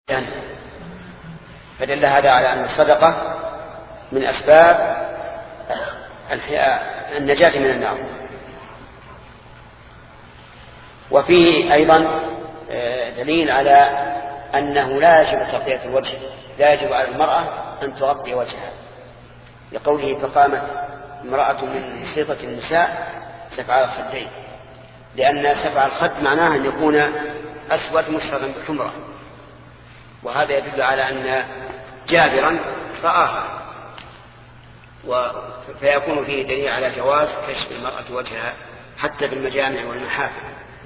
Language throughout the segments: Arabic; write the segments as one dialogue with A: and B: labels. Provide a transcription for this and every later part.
A: فدل هذا على أن الصدقة من أسباب النجاة من النار. وفيه أيضا دليل على أنه لا يجب تغطية الوجه، لا يجب على المرأة أن تغطي وجهها، لقوله فقامت امرأة من وسيطة النساء سفع الخدين، لأن سفع الخد معناه أن يكون أسود مشربا بحمرة، وهذا يدل على أن جابرا رآها، فيكون فيه دليل على جواز كشف المرأة وجهها حتى بالمجامع والمحافل.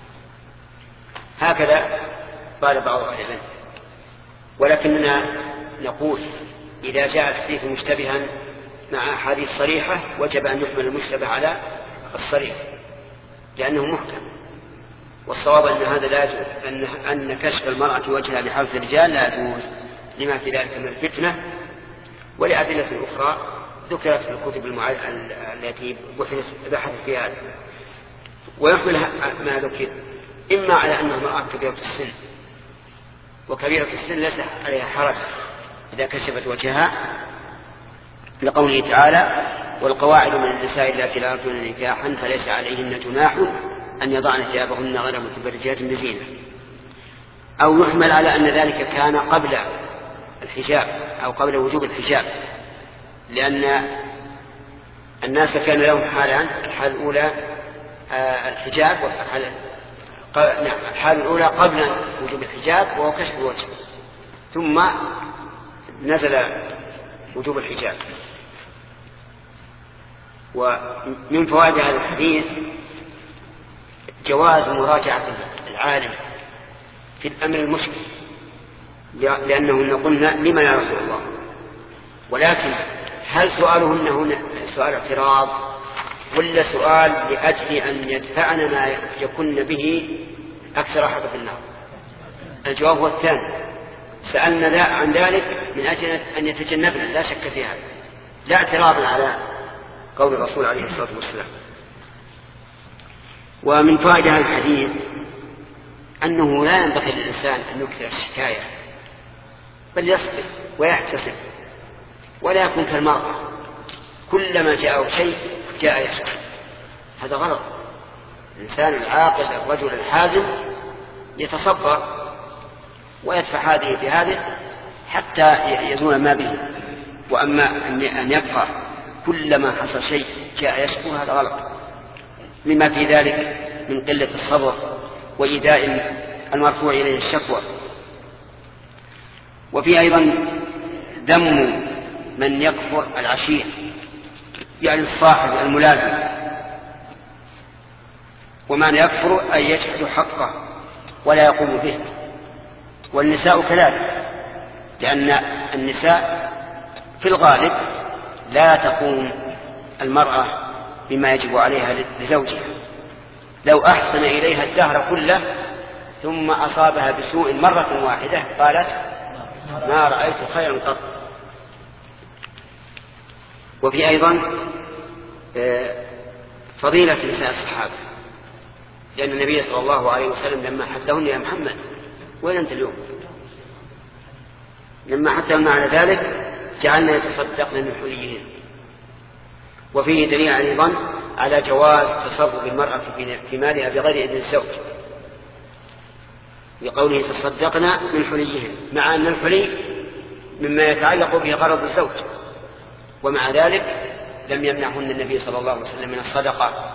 A: هكذا قال بعض أهل العلم. ولكننا نقول إذا جاء الحديث مشتبها مع أحاديث صريحة وجب أن يحمل المشتبه على الصريح لأنه محكم، والصواب أن هذا لا يجوز، أن كشف المرأة وجهها بحالة الرجال لا يجوز لما في ذلك من الفتنة ولأدلة أخرى ذكرت في الكتب التي بحثت في هذا. ويحمل ما ذكر إما على أنها امرأة كبيرة السن، وكبيرة السن ليس عليها حرج إذا كشفت وجهها، لقوله تعالى والقواعد من النساء اللاتي لا يرجون نكاحا فليس عليهن جناح أن يضعن ثيابهن غير متبرجات بزينة. أو يحمل على أن ذلك كان قبل الحجاب أو قبل وجوب الحجاب، لأن الناس كان لهم حالان، الحالة الأولى الحجاب، الحالة الأولى قبل وجوب الحجاب وهو كشف الوجه، ثم نزل وجوب الحجاب. ومن فوائد هذا الحديث جواز مراجعة العالم في الأمر المشكل، لأنهن قلنا لمن يا رسول الله، ولكن هل سؤالهن هنا سؤال اعتراض ولا سؤال لأجل أن يدفعن ما يكن به أكثر حظ في النار؟ الجواب هو الثاني، سألنا عن ذلك من أجل أن يتجنبنا، لا شك في هذا، لا اعتراضا على قول الرسول عليه الصلاة والسلام. ومن فائدة هذا الحديث أنه لا ينبغي للإنسان أن يكثر الشكاية، بل يصبر ويحتسب ولا يكون كالمرأة كلما جاءه شيء جاء يشكر. هذا غلط. الإنسان العاقل الرجل الحازم يتصبر ويدفع هذه بهذه حتى يزول ما به. وأما أن يبقى كلما حصل شيء جاء يشكر هذا غلط، لما في ذلك من قلة الصبر وإيذاء المرفوع إليه الشكوى. وفي أيضا ذم من يكفر العشير، يعني الصاحب الملازم، ومن يكفر أن يجحد حقه ولا يقوم به. والنساء كذلك، لأن النساء في الغالب لا تقوم المرأة بما يجب عليها لزوجها، لو أحسن إليها الدهر كله ثم أصابها بسوء مرة واحدة قالت ما رأيت خيرا قط. وفي أيضا فضيلة نساء الصحابة، لأن النبي صلى الله عليه وسلم لما حثهن يا محمد وين أنت اليوم، لما حثهن على ذلك جعلنا يتصدقن من حليهن. وفيه دليل أيضا على جواز تصرف المرأة في مالها بغير إذن الزوج، لقوله تصدقن من حليهن، مع أن الحلي مما يتعلق به غرض الزوج، ومع ذلك لم يمنعهن النبي صلى الله عليه وسلم من الصدقة.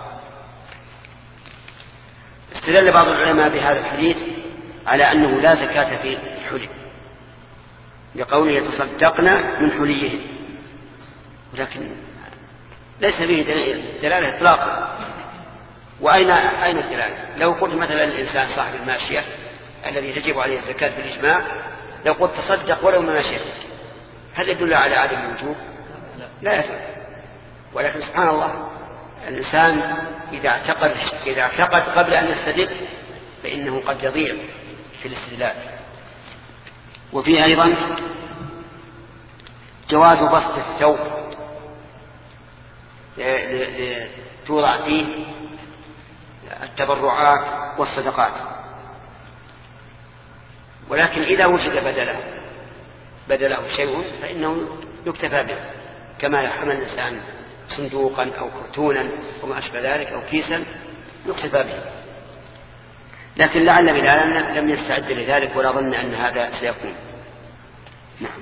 A: استدل بعض العلماء بهذا الحديث على أنه لا زكاة في الحلي، لقوله يتصدقن من حليهن، ولكن ليس به دلالة إطلاقا. وأين الدلالة؟ لو قلت مثلا الإنسان صاحب الماشية الذي تجب عليه الزكاة بالإجماع، لو قلت تصدق ولو ماشية، هل يدل على عدم الوجوب؟ لا يدل. ولكن سبحان الله، الإنسان إذا اعتقد قبل أن يستدل فإنه قد يضيع في الاستدلال. وفي أيضا جواز بسط الثوب توضع فيه التبرعات والصدقات، ولكن إذا وجد بدله شيء فإنه يكتفى به، كما حمل الإنسان صندوقا أو كرتونا وما أشبه ذلك أو كيسا يكتفى به. لكن لعل بلالا لم يستعد لذلك ولا ظن أن هذا سيكون. نعم.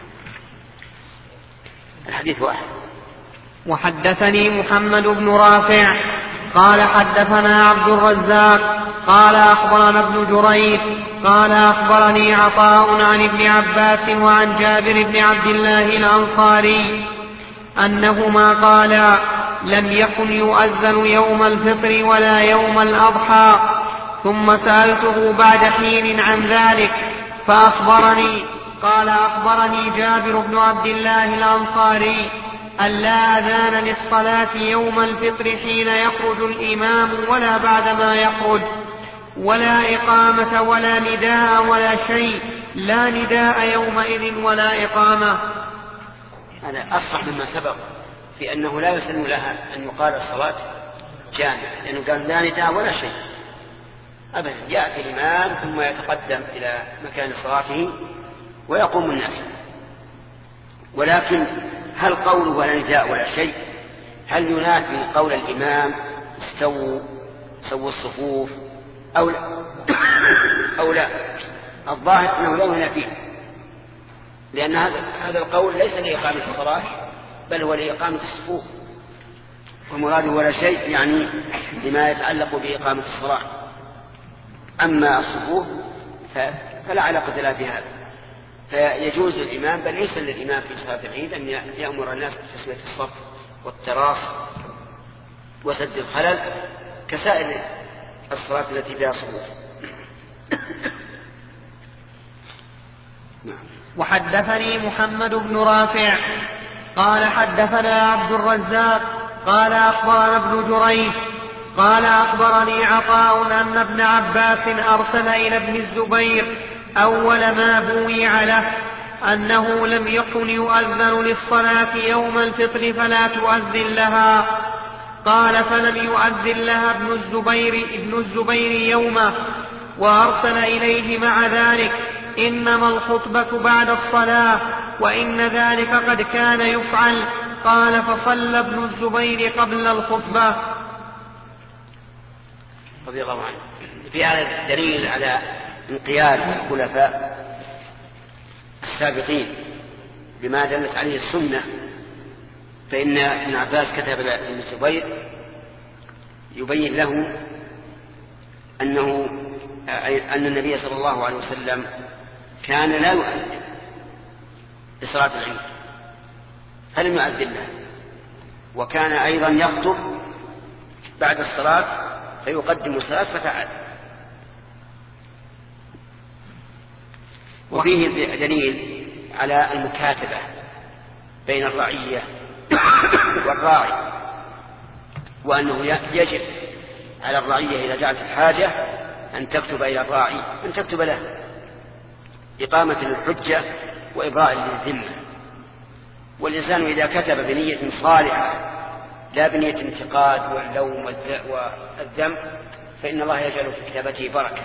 A: الحديث واحد.
B: وحدثني محمد بن رافع قال حدثنا عبد الرزاق قال أخبرنا ابن جريج قال أخبرني عطاء عن ابن عباس وعن جابر بن عبد الله الأنصاري أنهما قالا لم يكن يؤذن يوم الفطر ولا يوم الأضحى، ثم سألته بعد حين عن ذلك فأخبرني قال أخبرني جابر بن عبد الله الأنصاري أن لا أذان للصلاة يوم الفطر حين يخرج الإمام ولا بعدما يخرج، ولا إقامة ولا نداء ولا شيء، لا نداء يومئذ ولا إقامة.
A: هذا أصح مما سبق في أنه لا يسن لها أن يقال الصلاة جامعة، لأنه قال لا نداء ولا شيء أبدا، يأتي الإمام ثم يتقدم إلى مكان صلاته ويقوم الناس. ولكن هل قوله ولا نداء ولا شيء هل ينافي قول الإمام استووا سووا الصفوف أو لا؟ أو لا؟ الظاهر أنه لا ينافيه، لأن هذا القول ليس لإقامة الصلاة بل هو لإقامة الصفوف، ومراده ولا شيء يعني لما يتعلق بإقامة الصلاة. أما الصفوف فلا علاقة لها في هذا، فيجوز الإمام بل يسن للإمام في صلاة العيد أن يأمر الناس بتسوية الصف والتراص وسد الخلل كسائر الصلاة التي فيها صفوف.
B: وحدثني محمد بن رافع قال حدثنا عبد الرزاق قال أخبرنا ابن جريج قال أخبرني عطاء أن ابن عباس أرسل إلى ابن الزبير أول ما بويع له أنه لم يكن يؤذن للصلاة يوم الفطر فلا تؤذن لها. قال فلم يؤذن لها ابن الزبير يومه، وأرسل إليه مع ذلك إنما الخطبة بعد الصلاة وإن ذلك قد كان يفعل. قال فصلى ابن الزبير قبل الخطبة.
A: رضي الله عنه. في هذا دليل على انقياد الخلفاء السابقين بما دلت عليه السنة، فإن ابن عباس كتب لابن الزبير يبين له أن النبي صلى الله عليه وسلم كان لا يؤذن لصلاة العيد فلم يؤذن له، وكان أيضا يخطب بعد الصلاة فيقدم الصلاة فتعاد. وفيه دليل على المكاتبة بين الرعية والراعي، وأنه يجب على الرعية إذا جاءت الحاجة أن تكتب إلى الراعي أن تكتب له إقامة للحجة وإبراء للذمة. والإنسان إذا كتب بنية صالحة لا بنية انتقاد واللوم والذم فإن الله يجعل في كتابته بركة.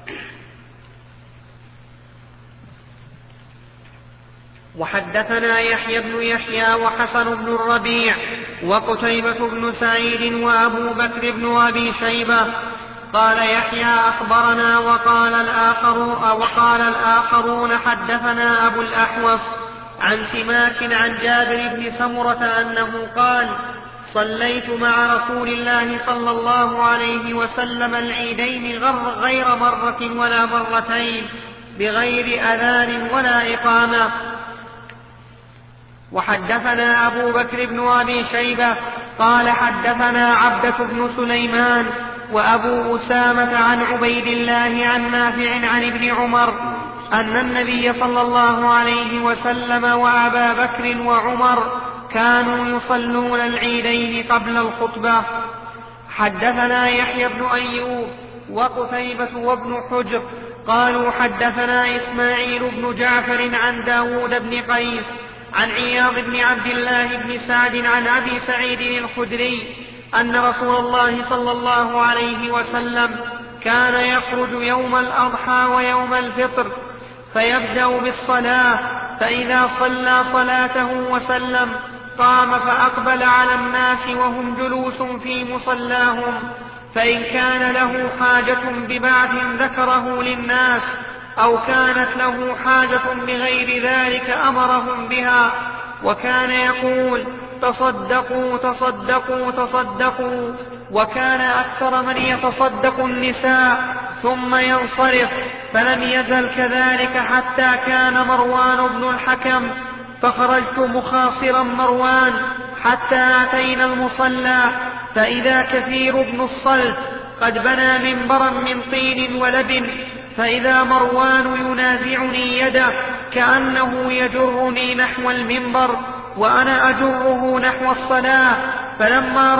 B: وحدثنا يحيى بن يحيى وحسن بن الربيع وقتيبة بن سعيد وأبو بكر بن أبي شيبة قال يحيى أخبرنا وقال الآخرون حدثنا أبو الأحوص عن سماك عن جابر بن سمرة أنه قال صليت مع رسول الله صلى الله عليه وسلم العيدين غير مرة ولا مرتين بغير أذان ولا إقامة. وحدثنا أبو بكر بن أبي شيبة قال حدثنا عبدة بن سليمان وأبو أسامة عن عبيد الله عن نافع عن ابن عمر أن النبي صلى الله عليه وسلم وأبا بكر وعمر كانوا يصلون العيدين قبل الخطبة. حدثنا يحيى بن أيوب وقتيبة وابن حجر قالوا حدثنا إسماعيل بن جعفر عن داود بن قيس عن عياض بن عبد الله بن سعد عن أبي سعيد الخدري أن رسول الله صلى الله عليه وسلم كان يخرج يوم الأضحى ويوم الفطر فيبدأ بالصلاة، فإذا صلى صلاته وسلم قام فأقبل على الناس وهم جلوس في مصلاهم، فإن كان له حاجة ببعث ذكره للناس أو كانت له حاجة بغير ذلك أمرهم بها، وكان يقول تصدقوا تصدقوا تصدقوا، وكان أكثر من يتصدق النساء ثم ينصرف، فلم يزل كذلك حتى كان مروان بن الحكم، فخرجت مخاصرا مروان حتى أتينا المصلى، فإذا كثير بن الصلت قد بنى منبرا من طين ولبن، فإذا مروان ينازعني يده كأنه يجرني نحو المنبر وأنا أجره نحو الصلاة، فلما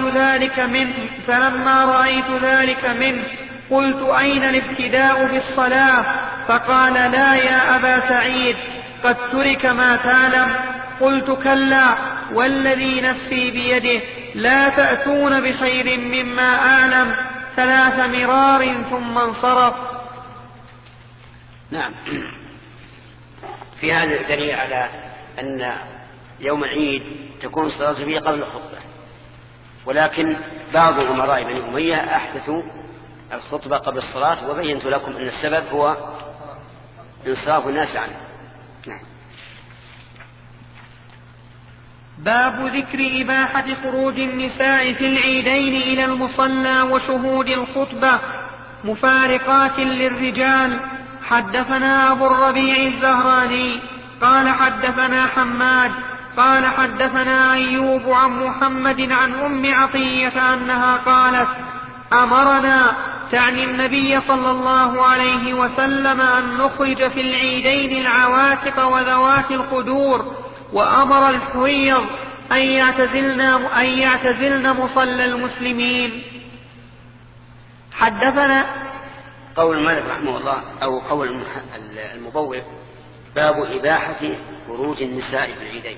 B: رأيت ذلك منه قلت أين الابتداء بالصلاة؟ فقال لا يا أبا سعيد، قد ترك ما تعلم. قلت كلا والذي نفسي بيده لا تأتون بخير مما أعلم، 3 مرار ثم انصرف.
A: نعم، في هذا الدليل على أن يوم العيد تكون الصلاة فيه قبل الخطبة، ولكن بعض أمراء بني أمية أحدثوا الخطبة قبل الصلاة، وبينت لكم أن السبب هو انصراف الناس عنه. نعم.
B: باب ذكر إباحة خروج النساء في العيدين إلى المصلى وشهود الخطبة مفارقات للرجال. حدثنا أبو الربيع الزهراني قال حدثنا حماد قال حدثنا أيوب عن محمد عن أم عطية أنها قالت أمرنا، تعني النبي صلى الله عليه وسلم، أن نخرج في العيدين العواتق وذوات الخدور، وأمر الحريض أن يعتزلن مصلى المسلمين. حدثنا
A: قول المالك رحمه الله أو قول المبوب باب إباحة خروج النساء في العيدين.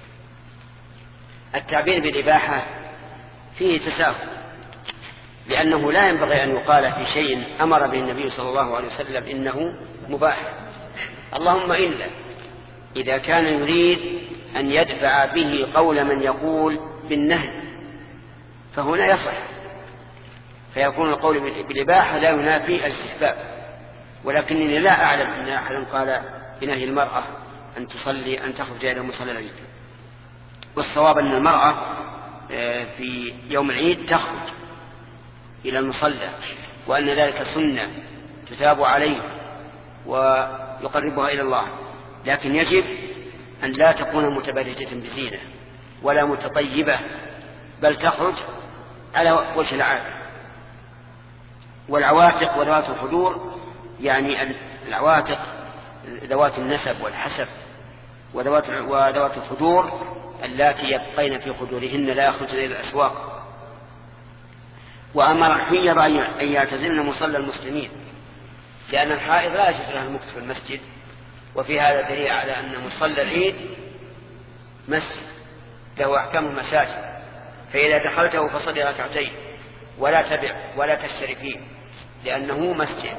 A: التعبير بالإباحة فيه تساهل، لأنه لا ينبغي أن يقال في شيء أمر به النبي صلى الله عليه وسلم إنه مباح، اللهم إلا إذا كان يريد أن يدفع به قول من يقول بالنهي، فهنا يصح، فيكون القول بالإباحة لا ينافي الاستحباب. ولكنني لا أعلم أن أحدا قال بنهي المرأة أن تصلي أن تخرج إلى مصلى العيد، والصواب أن المرأة في يوم العيد تخرج إلى المصلى، وأن ذلك سنة تثاب عليه ويقربها إلى الله، لكن يجب أن لا تكون متبرجة بزينة ولا متطيبة، بل تخرج على وجه العادة. والعواتق وذوات الخدور يعني العواتق ذوات النسب والحسب، وذوات الخدور اللاتي يبقين في خدورهن لا يخرجن إلى الأسواق. وأمر الحيض أن يعتزلن مصلى المسلمين، لأن الحائض لا يجوز لها المكث في المسجد، وفي هذا دليل على أن مصلى العيد مسجد له أحكام المساجد، فإذا دخلته فصل ركعتين ولا تبع ولا تشتري فيه لأنه مسجد.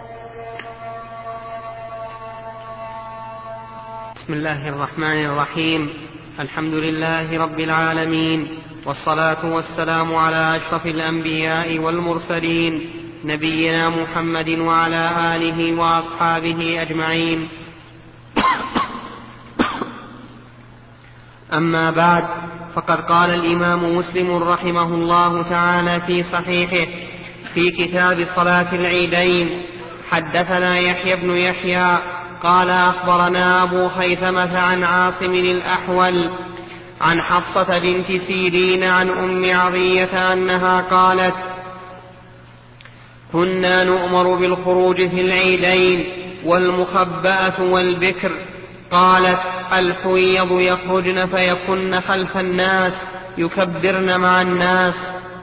B: بسم الله الرحمن الرحيم. الحمد لله رب العالمين، والصلاة والسلام على أشرف الأنبياء والمرسلين، نبينا محمد وعلى آله وأصحابه أجمعين. أما بعد، فقد قال الإمام مسلم رحمه الله تعالى في صحيحه في كتاب صلاة العيدين: حدثنا يحيى بن يحيى قال أخبرنا أبو خيثمة عن عاصم الأحول عن حفصة بنت سيرين عن أم عطية أنها قالت: كنا نؤمر بالخروج في العيدين والمخبأة والبكر. قالت: الحويض يخرجن فيكن خلف الناس يكبرن مع الناس.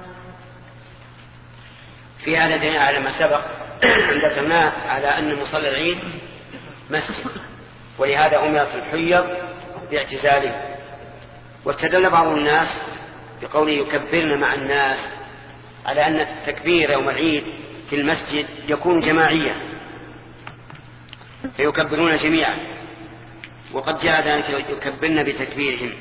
A: في هذا دليل على ما سبق ذكرناه على أن مصلى العيد مسجد، ولهذا أمرت الحيض باعتزاله. واستدل بعض الناس بقوله يكبرن مع الناس على أن التكبير يوم العيد في المسجد يكون جماعيا، فيكبرون جميعا. وقد جاء ذلك يكبرن بتكبيرهم،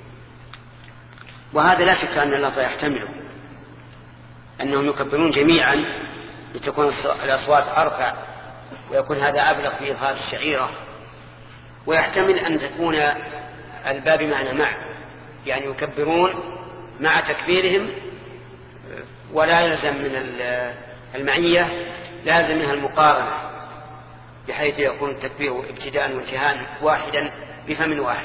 A: وهذا لا شك أن اللفظ يحتمله، أنهم يكبرون جميعا لتكون الأصوات أرفع، ويكون هذا أبلغ في إظهار الشعيرة. ويحتمل أن تكون الباب معنى مع، يعني يكبرون مع تكبيرهم، ولا يلزم من المعية لازم منها المقارنة، بحيث يكون التكبير ابتداء وانتهاء واحدا بفم واحد.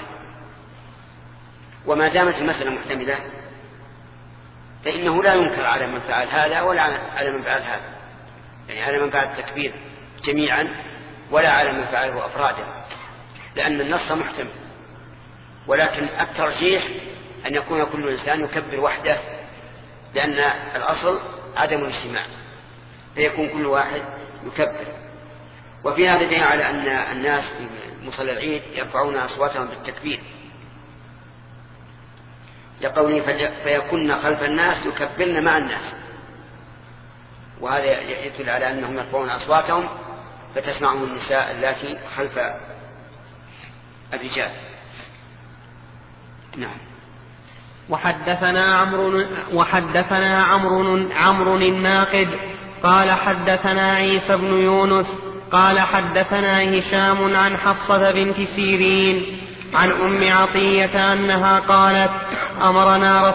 A: وما دامت المسألة محتملة فإنه لا ينكر على من فعل هذا ولا على من فعل هذا، يعني على من فعل التكبير جميعا ولا على من فعله أفرادا، لأن النص محتمل. ولكن الترجيح أن يكون كل إنسان يكبر وحده، لأن الأصل عدم الاجتماع، فيكون كل واحد يكبر. وفي هذا دليل على أن الناس في مصلى العيد يرفعون أصواتهم بالتكبير، لقوله فيكون خلف الناس يكبرن مع الناس، وهذا يدل على أنهم يرفعون أصواتهم فتسمعهم النساء اللاتي خلف الرجال. نعم.
B: وحدثنا عمرو الناقد قال حدثنا عيسى بن يونس قال حدثنا هشام عن حفصة بنت سيرين عن أم عطية أنها قالت أمرنا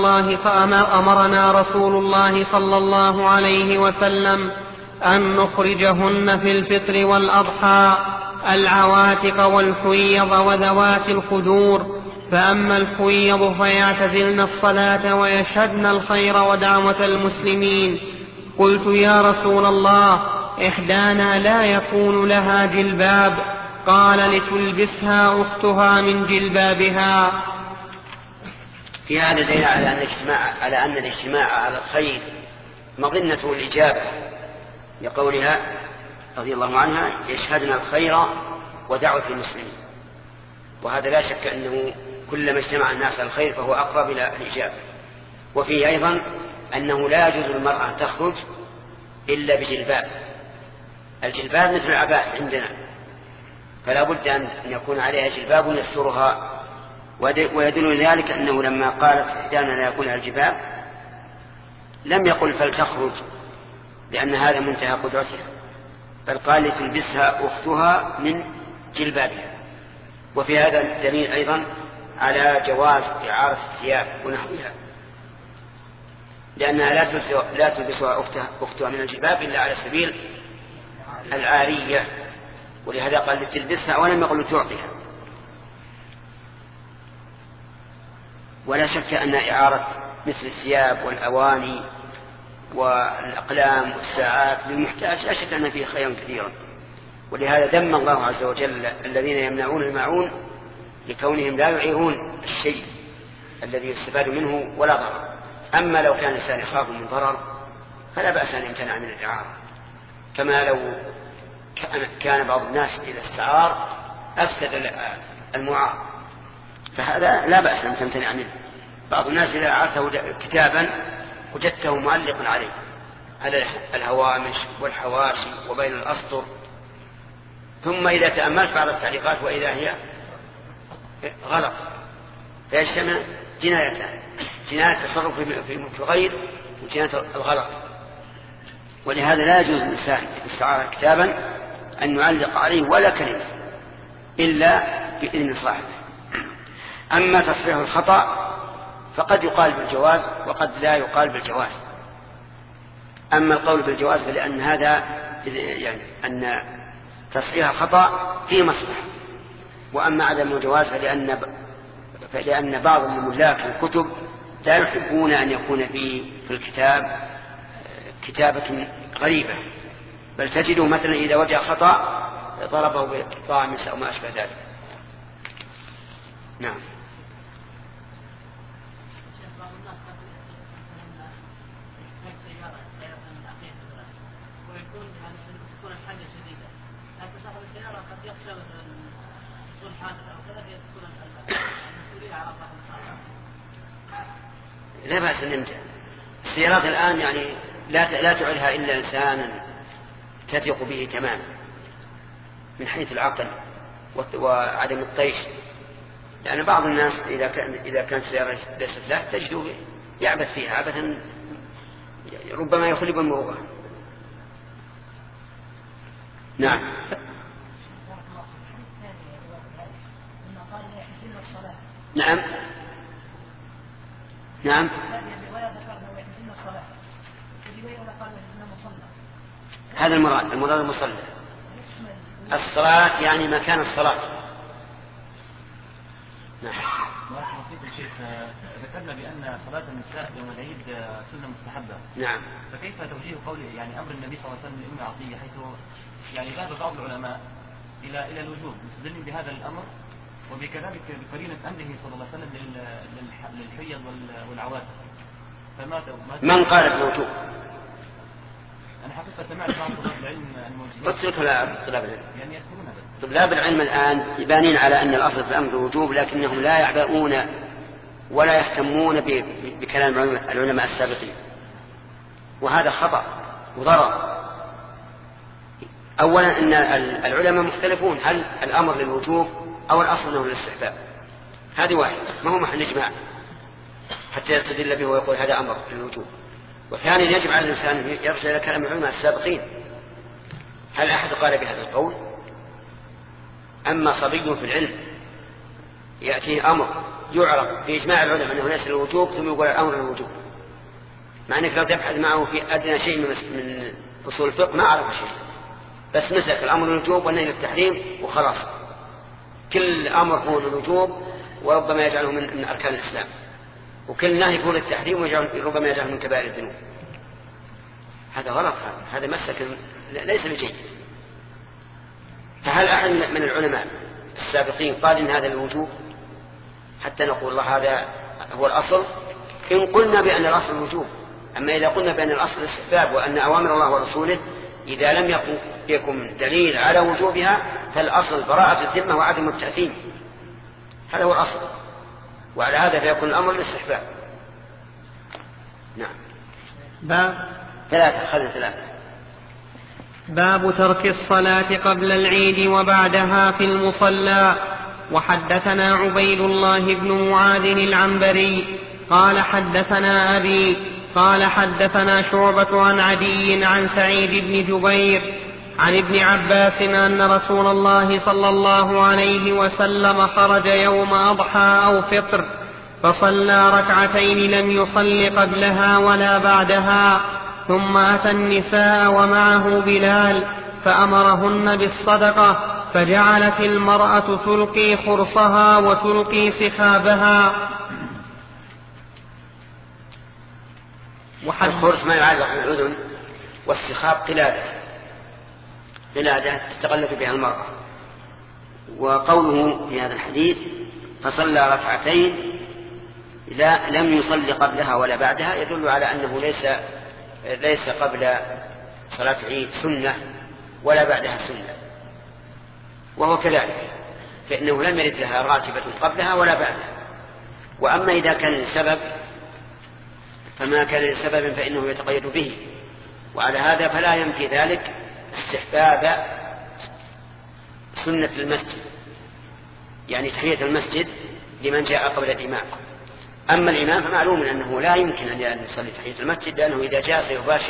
B: رسول الله صلى الله عليه وسلم أن نخرجهن في الفطر والأضحى العواتق والحيض وذوات الخدور، فأما الحيض فيعتزلن الصلاة ويشهدن الخير ودعوة المسلمين. قلت يا رسول الله إحدانا لا يكون لها جلباب، قال لتلبسها أختها من جلبابها.
A: في هذا دليل على أن الاجتماع على الخير مظنة الإجابة، لقولها رضي الله عنها يشهدن الخير ودعوة المسلمين. وهذا لا شك أنه كلما اجتمع الناس على الخير فهو أقرب إلى الإجابة. وفيه أيضا أنه لا يجوز للمرأة تخرج إلا بجلباب. الجلباب مثل العباءة عندنا، فلا بد أن يكون عليها جلباب يسترها. ويدل ذلك أنه لما قالت إحدانا لا يكون لها الجلباب لم يقل فلتخرج، لأن هذا منتهى قدرتها، بل قال لتلبسها أختها من جلبابها. وفي هذا دليل أيضا على جواز إعارة الثياب ونحوها، لأنها لا تلبسها أختها من الجلباب إلا على سبيل العارية، ولهذا قال لتلبسها ولم يقل تعطيها. ولا شك أن إعارة مثل الثياب والأواني والأقلام والساعات للمحتاج لا شك أن فيه خيرا كثيرا، ولهذا ذم الله عز وجل الذين يمنعون الماعون لكونهم لا يعيرون الشيء الذي يستفاد منه ولا ضرر. أما لو كان الإنسان يخاف من ضرر فلا بأس أن يمتنع من الإعارة، كما لو كان بعض الناس إذا استعار أفسد المعار، فهذا لا بأس أن تمتنع منه. بعض الناس إذا أعارته كتابا وجدته معلقا عليه على الهوامش والحواشي وبين الأسطر، ثم إذا تأملت بعض التعليقات وإذا هي غلط، فيجتمع جنايتان: جناية التصرف في ملك الغير وجناية الغلط. ولهذا لا يجوز للإنسان إذا استعار كتابا أن يعلق عليه ولا كلمة إلا بإذن صاحبه. أما تصريح الخطأ فقد يقال بالجواز وقد لا يقال بالجواز. أما القول بالجواز فلأن هذا يعني أن تصحيح الخطأ فيه مصلحة، وأما عدم الجواز فلأن بعض الملاك الكتب لا يحبون أن يكون في الكتاب كتابة غريبة، بل تجده مثلا إذا وجد خطأ ضربه بطعمس أو ما أشبه ذلك. نعم. لا بأس أن نمتع السيارات الآن، يعني لا تعلها إلا إنسان تثق به تماما، من حيث العقل وعدم الطيش، لأن بعض الناس إذا كانت سيارة ليست له تجده يعبث فيها عبثا ربما يخلب المروءة. نعم. نعم نعم. هذا المراد المصلى. الصلاة يعني مكان الصلاة. نعم.
C: ذكرنا بأن صلاة النساء يوم العيد سنة مستحبة.
A: نعم.
C: فكيف توجيه قول يعني أمر النبي صلى الله عليه وسلم لأم عطية حيث يعني ذهب بعض العلماء إلى الوجوب مستدلين بهذا الأمر وبكذلك بقرينة أمره صلى الله عليه وسلم للحيض والعواتق.
A: من قال بالوجوب؟
C: أنا حقيقة سمعت بعض طلاب العلم الموجودين.
A: اترك طلاب العلم.
C: يعني يذكرون هذا.
A: طلاب العلم الآن يبانين على أن الأصل في الأمر الوجوب، لكنهم لا يعبؤون ولا يهتمون بكلام العلماء السابقين، وهذا خطأ وضرر. أولا أن العلماء مختلفون هل الأمر للوجوب أو الأصل أنه للاستحباب، هذه واحد ما هو محل إجماع حتى يستدل به ويقول هذا أمر للوجوب. وثانيا يجب على الإنسان يرجع إلى كلام العلماء السابقين، هل أحد قال بهذا القول؟ أما صبي في العلم يأتيه أمر يعرف بإجماع العلماء أنه ليس للوجوب ثم يقول الأمر للوجوب، مع أنك لو تبحث معه في أدنى شيء من أصول الفقه ما عرف شيء، بس مسك الأمر للوجوب والنهي للتحريم وخلاص. كل أمر هو للوجوب وربما يجعله من أركان الإسلام، وكل نهي يقول التحريم وربما يجعله من كبائر الذنوب. هذا غلط، هذا مسك ليس بجيد. فهل أحد من العلماء السابقين قال إن هذا الوجوب حتى نقول الله هذا هو الأصل؟ إن قلنا بأن الأصل الوجوب. أما إذا قلنا بأن الأصل الاستحباب وأن أوامر الله ورسوله إذا لم يكن دليل على وجوبها فالأصل براءة الذمة وعدم التأثيم، هذا هو الأصل، وعلى هذا فيكون الأمر للاستحباب. نعم. ثلاثة.
B: باب ترك الصلاة قبل العيد وبعدها في المصلى. وحدثنا عبيد الله بن معاذ العنبري قال حدثنا أبي قال حدثنا شعبة عن عدي عن سعيد بن جبير عن ابن عباس أن رسول الله صلى الله عليه وسلم خرج يوم أضحى أو فطر فصلى ركعتين لم يصل قبلها ولا بعدها، ثم أتى النساء ومعه بلال فأمرهن بالصدقة، فجعلت المرأة تلقي خرصها وتلقي سخابها.
A: الخرص ما يعلق بالأذن، والسخاب قلادة تتغلف بها المرأة. وقوله في هذا الحديث فصلى ركعتين لم يصلي قبلها ولا بعدها يدل على أنه ليس قبل صلاة عيد سنة ولا بعدها سنة، وهو كذلك، فإنه لم يرد لها راتبة قبلها ولا بعدها. وأما إذا كان لسبب فما كان لسبب فإنه يتقيد به، وعلى هذا فلا ينفي ذلك استحباب سنة المسجد، يعني تحية المسجد لمن جاء قبل الإمام. أما الإمام فمعلوم أنه لا يمكن أن يصلي تحية المسجد، لأنه إذا جاء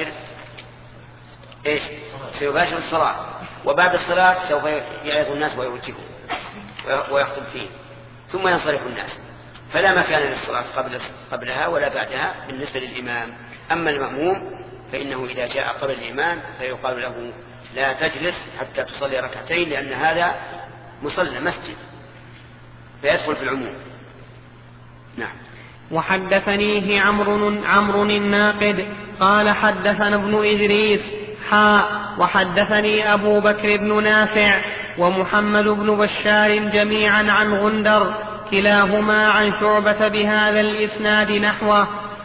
A: سيباشر الصلاة، وبعد الصلاة سوف يعظ الناس ويوجههم ويخطب فيه ثم ينصرف الناس، فلا مكان للصلاة قبلها ولا بعدها بالنسبة للإمام. أما المأموم فإنه إذا جاء قبل الإمام فيقال له لا تجلس حتى تصلي ركعتين، لأن هذا مصلى مسجد فيدخل في العموم. نعم.
B: وحدثنيه عمرو الناقد قال حدثنا ابن إدريس وحدثني أبو بكر بن نافع ومحمد بن بشار جميعا عن غندر كلاهما عن شعبة بهذا الإسناد نحوه.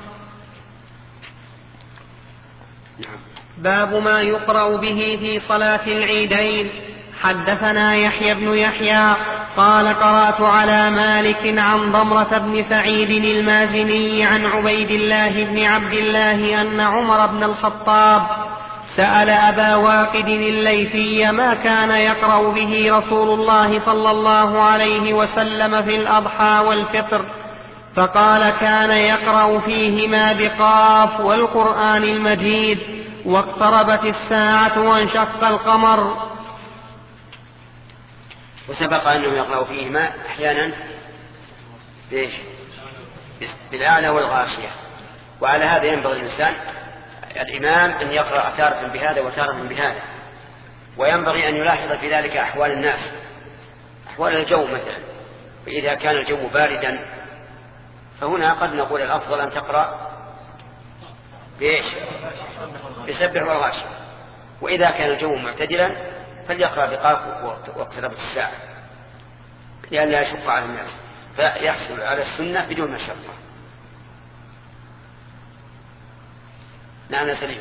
B: باب ما يقرأ به في صلاة العيدين. حدثنا يحيى بن يحيى قال قرأت على مالك عن ضمرة بن سعيد المازني عن عبيد الله بن عبد الله أن عمر بن الخطاب سأل أبا واقد الليثي ما كان يقرأ به رسول الله صلى الله عليه وسلم في الأضحى والفطر، فقال كان يقرأ فيهما بقاف والقرآن المجيد واقتربت الساعة وانشق القمر.
A: وسبق أنه يقرأ فيهما أحيانا بالأعلى والغاشية. وعلى هذا ينبغي الإنسان الإمام أن يقرأ تارة بهذا وتارة بهذا، وينبغي أن يلاحظ في ذلك أحوال الناس، أحوال الجو مثلا. فإذا كان الجو باردا فهنا قد نقول الأفضل أن تقرأ بسبح والغاشية، وإذا كان الجو معتدلا فليقرأ بقاف واقتربت الساعة لئلا يشق على الناس، فيحصل على السنة بدون مشقة. نعم يا سليم.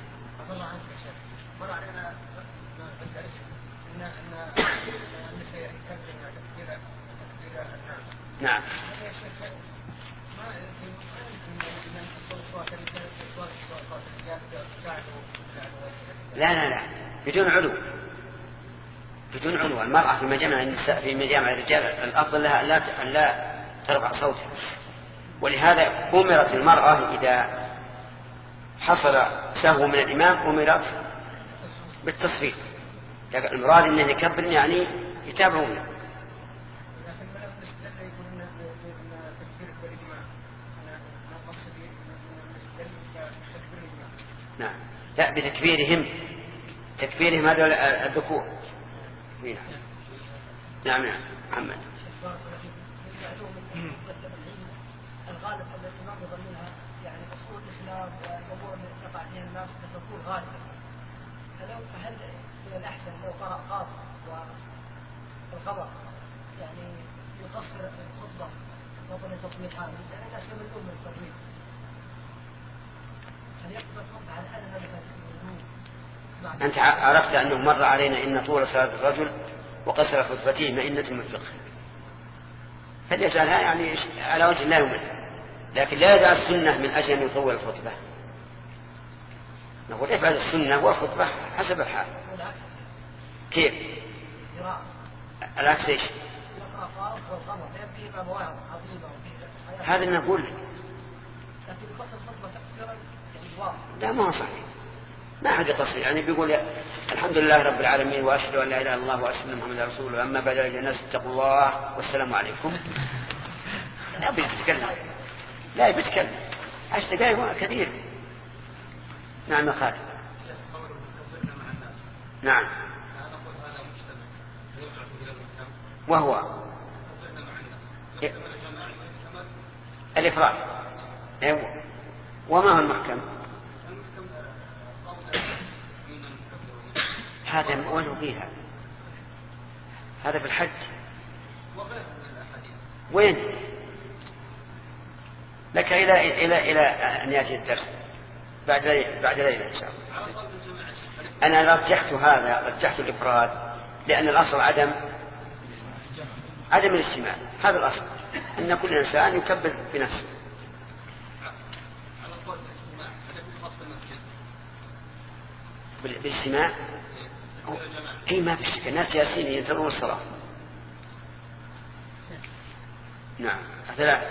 A: نعم. لا بدون علو، بدون علو. المرأة في مجامع النساء في مجامع الرجال الأفضل لها أن لا ترفع صوتها، ولهذا أمرت المرأة إذا حصل سهو من الإمام أمرت بالتصفيق. المراد أنه يكبر يعني يتابعون. نعم. لا بتكبيرهم، تكبيرهم هذا الذكور. نعم محمد.
D: الغالب أن الإمام يظنها يعني أصول الإسلام وأمور يقع فيها الناس تكون غالبا، فهل من الأحسن لو قرأ قاف والقمر يعني يقصر الخطبة وطن تصميت هذا لأن الناس يملون من التطويل، هل يقصر الخطبة على أدنى الوجوب؟
A: أنت عرفت أنه مر علينا إن طول صلاة الرجل وقصر خطبته مئنة من فقه، فليجعلها يعني على وجه لا يمل، لكن لا يدع السنة من أجل أن يطول الخطبة. نقول افعل السنة والخطبة حسب الحال. كيف؟ العكس ايش؟ هذا نقول لا ما صحيح، ما حد يقصر يعني بيقول الحمد لله رب العالمين وأشهد أن لا إله إلا الله وأشهد أن محمدا رسول الله، أما بعد أيها الناس اتقوا الله والسلام عليكم. لا بيتكلم، لا بيتكلم 10 دقائق كثير. نعم يا خالد. نعم. وهو الإفراد. وما هو المحكم؟ هذا وين فيها؟ هذا في الحج. وين؟ لك إلى أن يأتي الدرس بعد ليلة إن شاء الله. أنا رجحت هذا، رجحت الإفراد لأن الأصل عدم الاجتماع. هذا الأصل أن كل إنسان يكبر بنفسه. بالاجتماع أي ما في شك، الناس ياسين ينتظرون الصلاة. نعم. ثلاثة.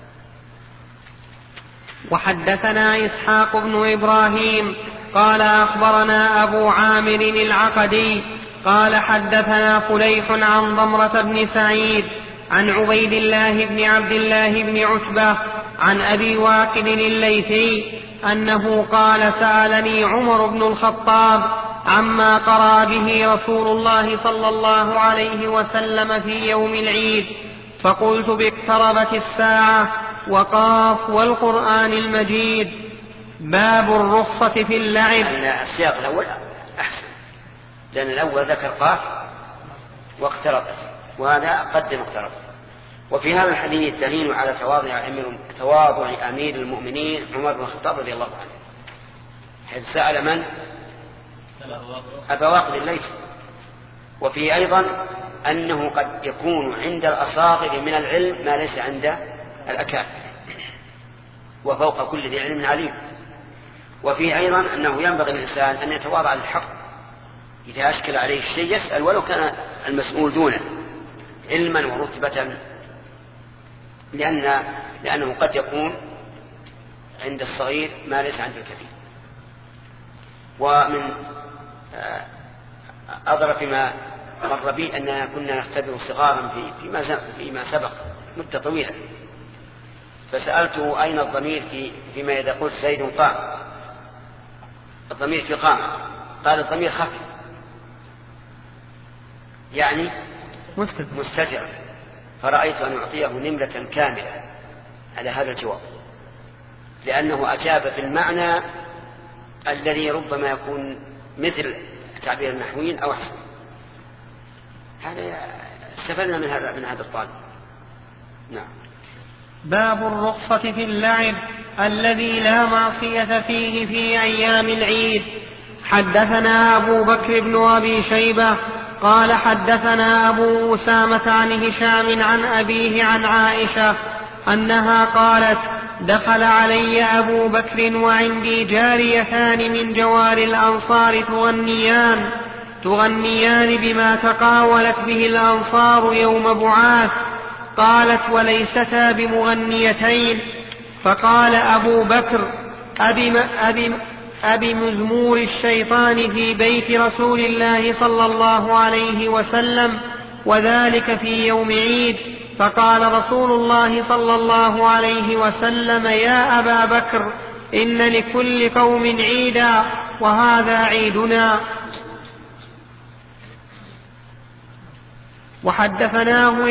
B: وحدثنا إسحاق بن إبراهيم قال أخبرنا أبو عامر العقدي قال حدثنا فليح عن ضمرة بن سعيد عن عبيد الله بن عبد الله بن عتبة عن أبي واقد الليثي أنه قال سألني عمر بن الخطاب عما قرأ به رسول الله صلى الله عليه وسلم في يوم العيد، فقلت باقتربت الساعة وقاف والقرآن المجيد. باب الرخصة في اللعب.
A: السياق الأول أحسن، لأن الأول ذكر قاف واقتربت، وهذا قدم اقتربت. وفي هذا الحديث دليل على تواضع أمير المؤمنين عمر بن الخطاب رضي الله عنه، حيث سأل من؟ أبا واقد الليثي. وفي أيضا أنه قد يكون عند الأصاغر من العلم ما ليس عند الأكابر، وفوق كل ذي علم عليم. وفيه أيضا أنه ينبغي للإنسان أن يتواضع للحق، إذا أشكل عليه الشيء يسأل ولو كان المسؤول دونه علما ورتبة، لأنه قد يكون عند الصغير ما ليس عند الكبير. ومن أظرف ما مر بي أننا كنا نختبر صغارا فيما سبق مدة طويلة، فسألته أين الضمير فيما إذا قلت زيد قام، الضمير في قام، قال الضمير خفي يعني مستتر. فرأيت أن أعطيه نملة كاملة على هذا الجواب، لأنه أجاب بالمعنى الذي ربما يكون مثل تعبير النحويين أو أحسن. هذا استفدنا من هذا الطالب. نعم.
B: باب الرخصة في اللعب الذي لا معصية فيه في أيام العيد. حدثنا أبو بكر بن أبي شيبة قال حدثنا أبو أسامة عن هشام عن أبيه عن عائشة أنها قالت دخل علي أبو بكر وعندي جاريتان من جوار الأنصار تغنيان بما تقاولت به الأنصار يوم بعاث. قالت وليستا بمغنيتين. فقال أبو بكر أبي مزمور الشيطان في بيت رسول الله صلى الله عليه وسلم وذلك في يوم عيد. فقال رسول الله صلى الله عليه وسلم يا أبا بكر إن لكل قوم عيدا وهذا عيدنا. وحدثناه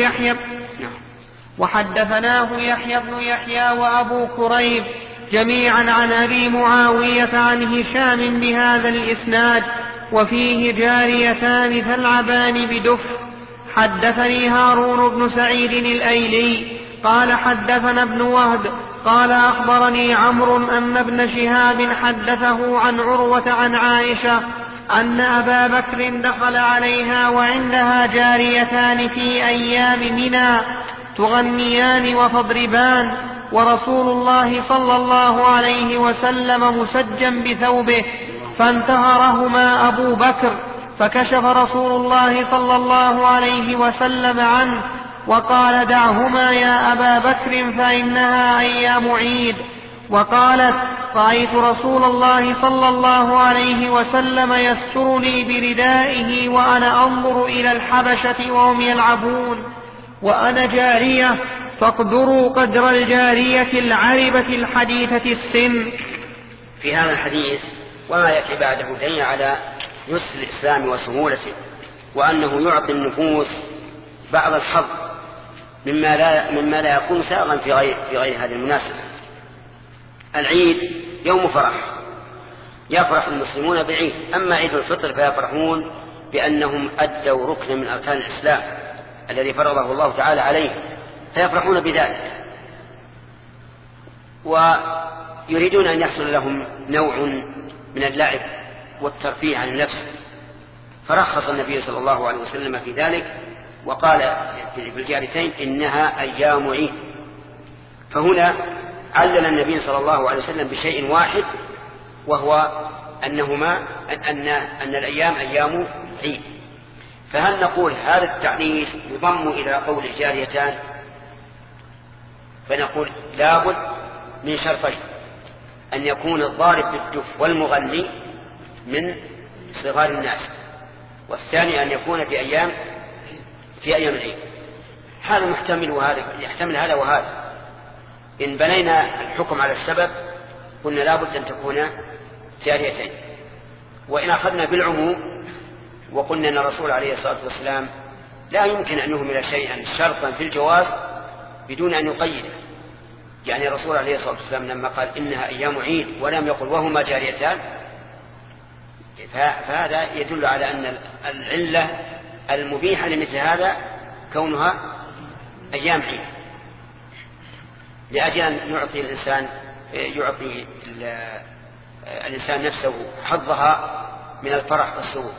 B: يحيى بن يحيى وأبو كريب جميعا عن أبي معاوية عن هشام بهذا الإسناد وفيه جاريتان تلعبان بدف. حدثني هارون بن سعيد الأيلي قال حدثنا ابن وهب قال أخبرني عمرو أن ابن شهاب حدثه عن عروة عن عائشة أن أبا بكر دخل عليها وعندها جاريتان في أيام منى تغنيان وتضربان ورسول الله صلى الله عليه وسلم مسجا بثوبه فانتهرهما أبو بكر فكشف رسول الله صلى الله عليه وسلم عنه وقال دعهما يا أبا بكر فإنها أيام عيد. وقالت رأيت رسول الله صلى الله عليه وسلم يسترني بردائه وأنا أنظر إلى الحبشة وهم يلعبون وأنا جارية فاقدروا قدر الجارية العربة الحديثة السن.
A: في هذا الحديث وما يأتي بعده دليل على يسر الإسلام وسهولته، وأنه يعطي النفوس بعض الحظ مما لا يكون سائغا في غير هذه المناسبة. العيد يوم فرح يفرح المسلمون بالعيد، أما عيد الفطر فيفرحون بأنهم أدوا ركنا من أركان الإسلام الذي فرضه الله تعالى عليه، فيفرحون بذلك ويريدون أن يحصل لهم نوع من اللعب والترفيه عن النفس. فرخص النبي صلى الله عليه وسلم في ذلك وقال في الجاريتين إنها أيام عيد. فهنا علل النبي صلى الله عليه وسلم بشيء واحد، وهو أن الأيام أيام عيد. فهل نقول هذا التعليل يضم إلى قول الجاريتان؟ فنقول لابد من شرطين: أن يكون الضارب بالدف والمغني من صغار الناس، والثاني أن يكون في أيام العيد. هذا محتمل وهذا يحتمل هذا وهذا. إن بنينا الحكم على السبب قلنا لابد أن تكون جاريتين، وإن أخذنا بالعموم وقلنا أن الرسول عليه الصلاة والسلام لا يمكن أن يهمل شيئا شرطا في الجواز بدون أن يقيده. يعني الرسول عليه الصلاة والسلام لما قال إنها أيام عيد ولم يقل وهما جاريتان، فهذا يدل على أن العلة المبيحة لمثل هذا كونها أيام عيد، لأجل أن يعطي الإنسان نفسه حظها من الفرح والسرور.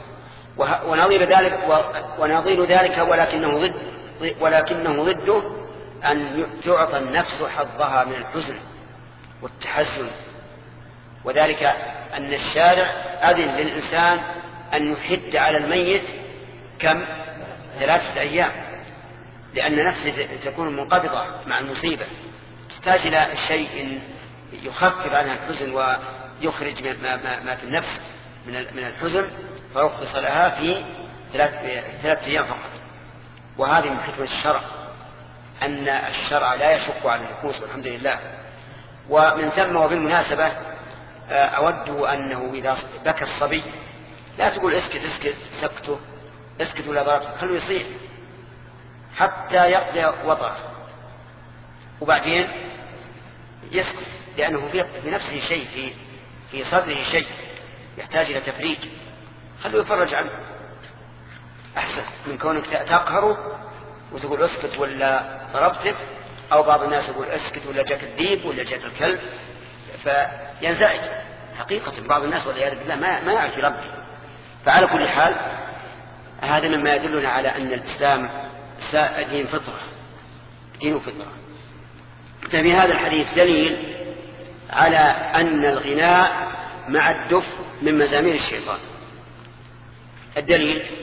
A: ونظير ذلك ولكنه ضده أن تعطى النفس حظها من الحزن والتحزن وذلك أن الشارع أذن للإنسان أن يحد على الميت كم 3 أيام، لأن نفسه تكون منقبضة مع المصيبة، تحتاج إلى شيء يخفف عنها الحزن ويخرج ما في النفس من الحزن، فرخص لها في 3 أيام فقط. وهذه من حكمة الشرع، أن الشرع لا يشق على النفوس والحمد لله. ومن ثم وبالمناسبة أود أنه إذا بكى الصبي لا تقول اسكت سكته، اسكت ولا ضربت، خلوه يصيح حتى يقضي وضعه وبعدين يسكت، لأنه في نفسه شيء، في صدره شيء يحتاج إلى تفريج، خلوه يفرج عنه أحسن من كونك تقهره وتقول اسكت ولا ضربتك، أو بعض الناس يقول اسكت ولا جاك الذيب ولا جاك الكلب فينزعج. حقيقة بعض الناس والعياذ بالله ما يعرف يربي. فعلى كل حال هذا مما يدلنا على أن الإسلام دين فطرة، دين فطرة. ففي هذا الحديث دليل على أن الغناء مع الدف من مزامير الشيطان. الدليل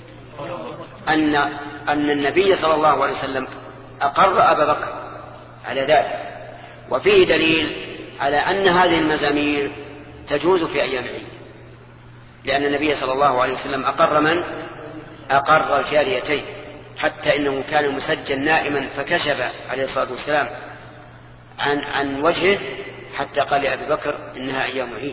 A: أن النبي صلى الله عليه وسلم أقر أبا بكر على ذلك، وفيه دليل على أن هذه المزامير تجوز في أيام العيد، لأن النبي صلى الله عليه وسلم أقر من؟ أقر الجاريتين، حتى إنه كان مسجل نائما فكشف عليه الصلاة والسلام عن وجهه حتى قال لأبي بكر إنها أيام عيد.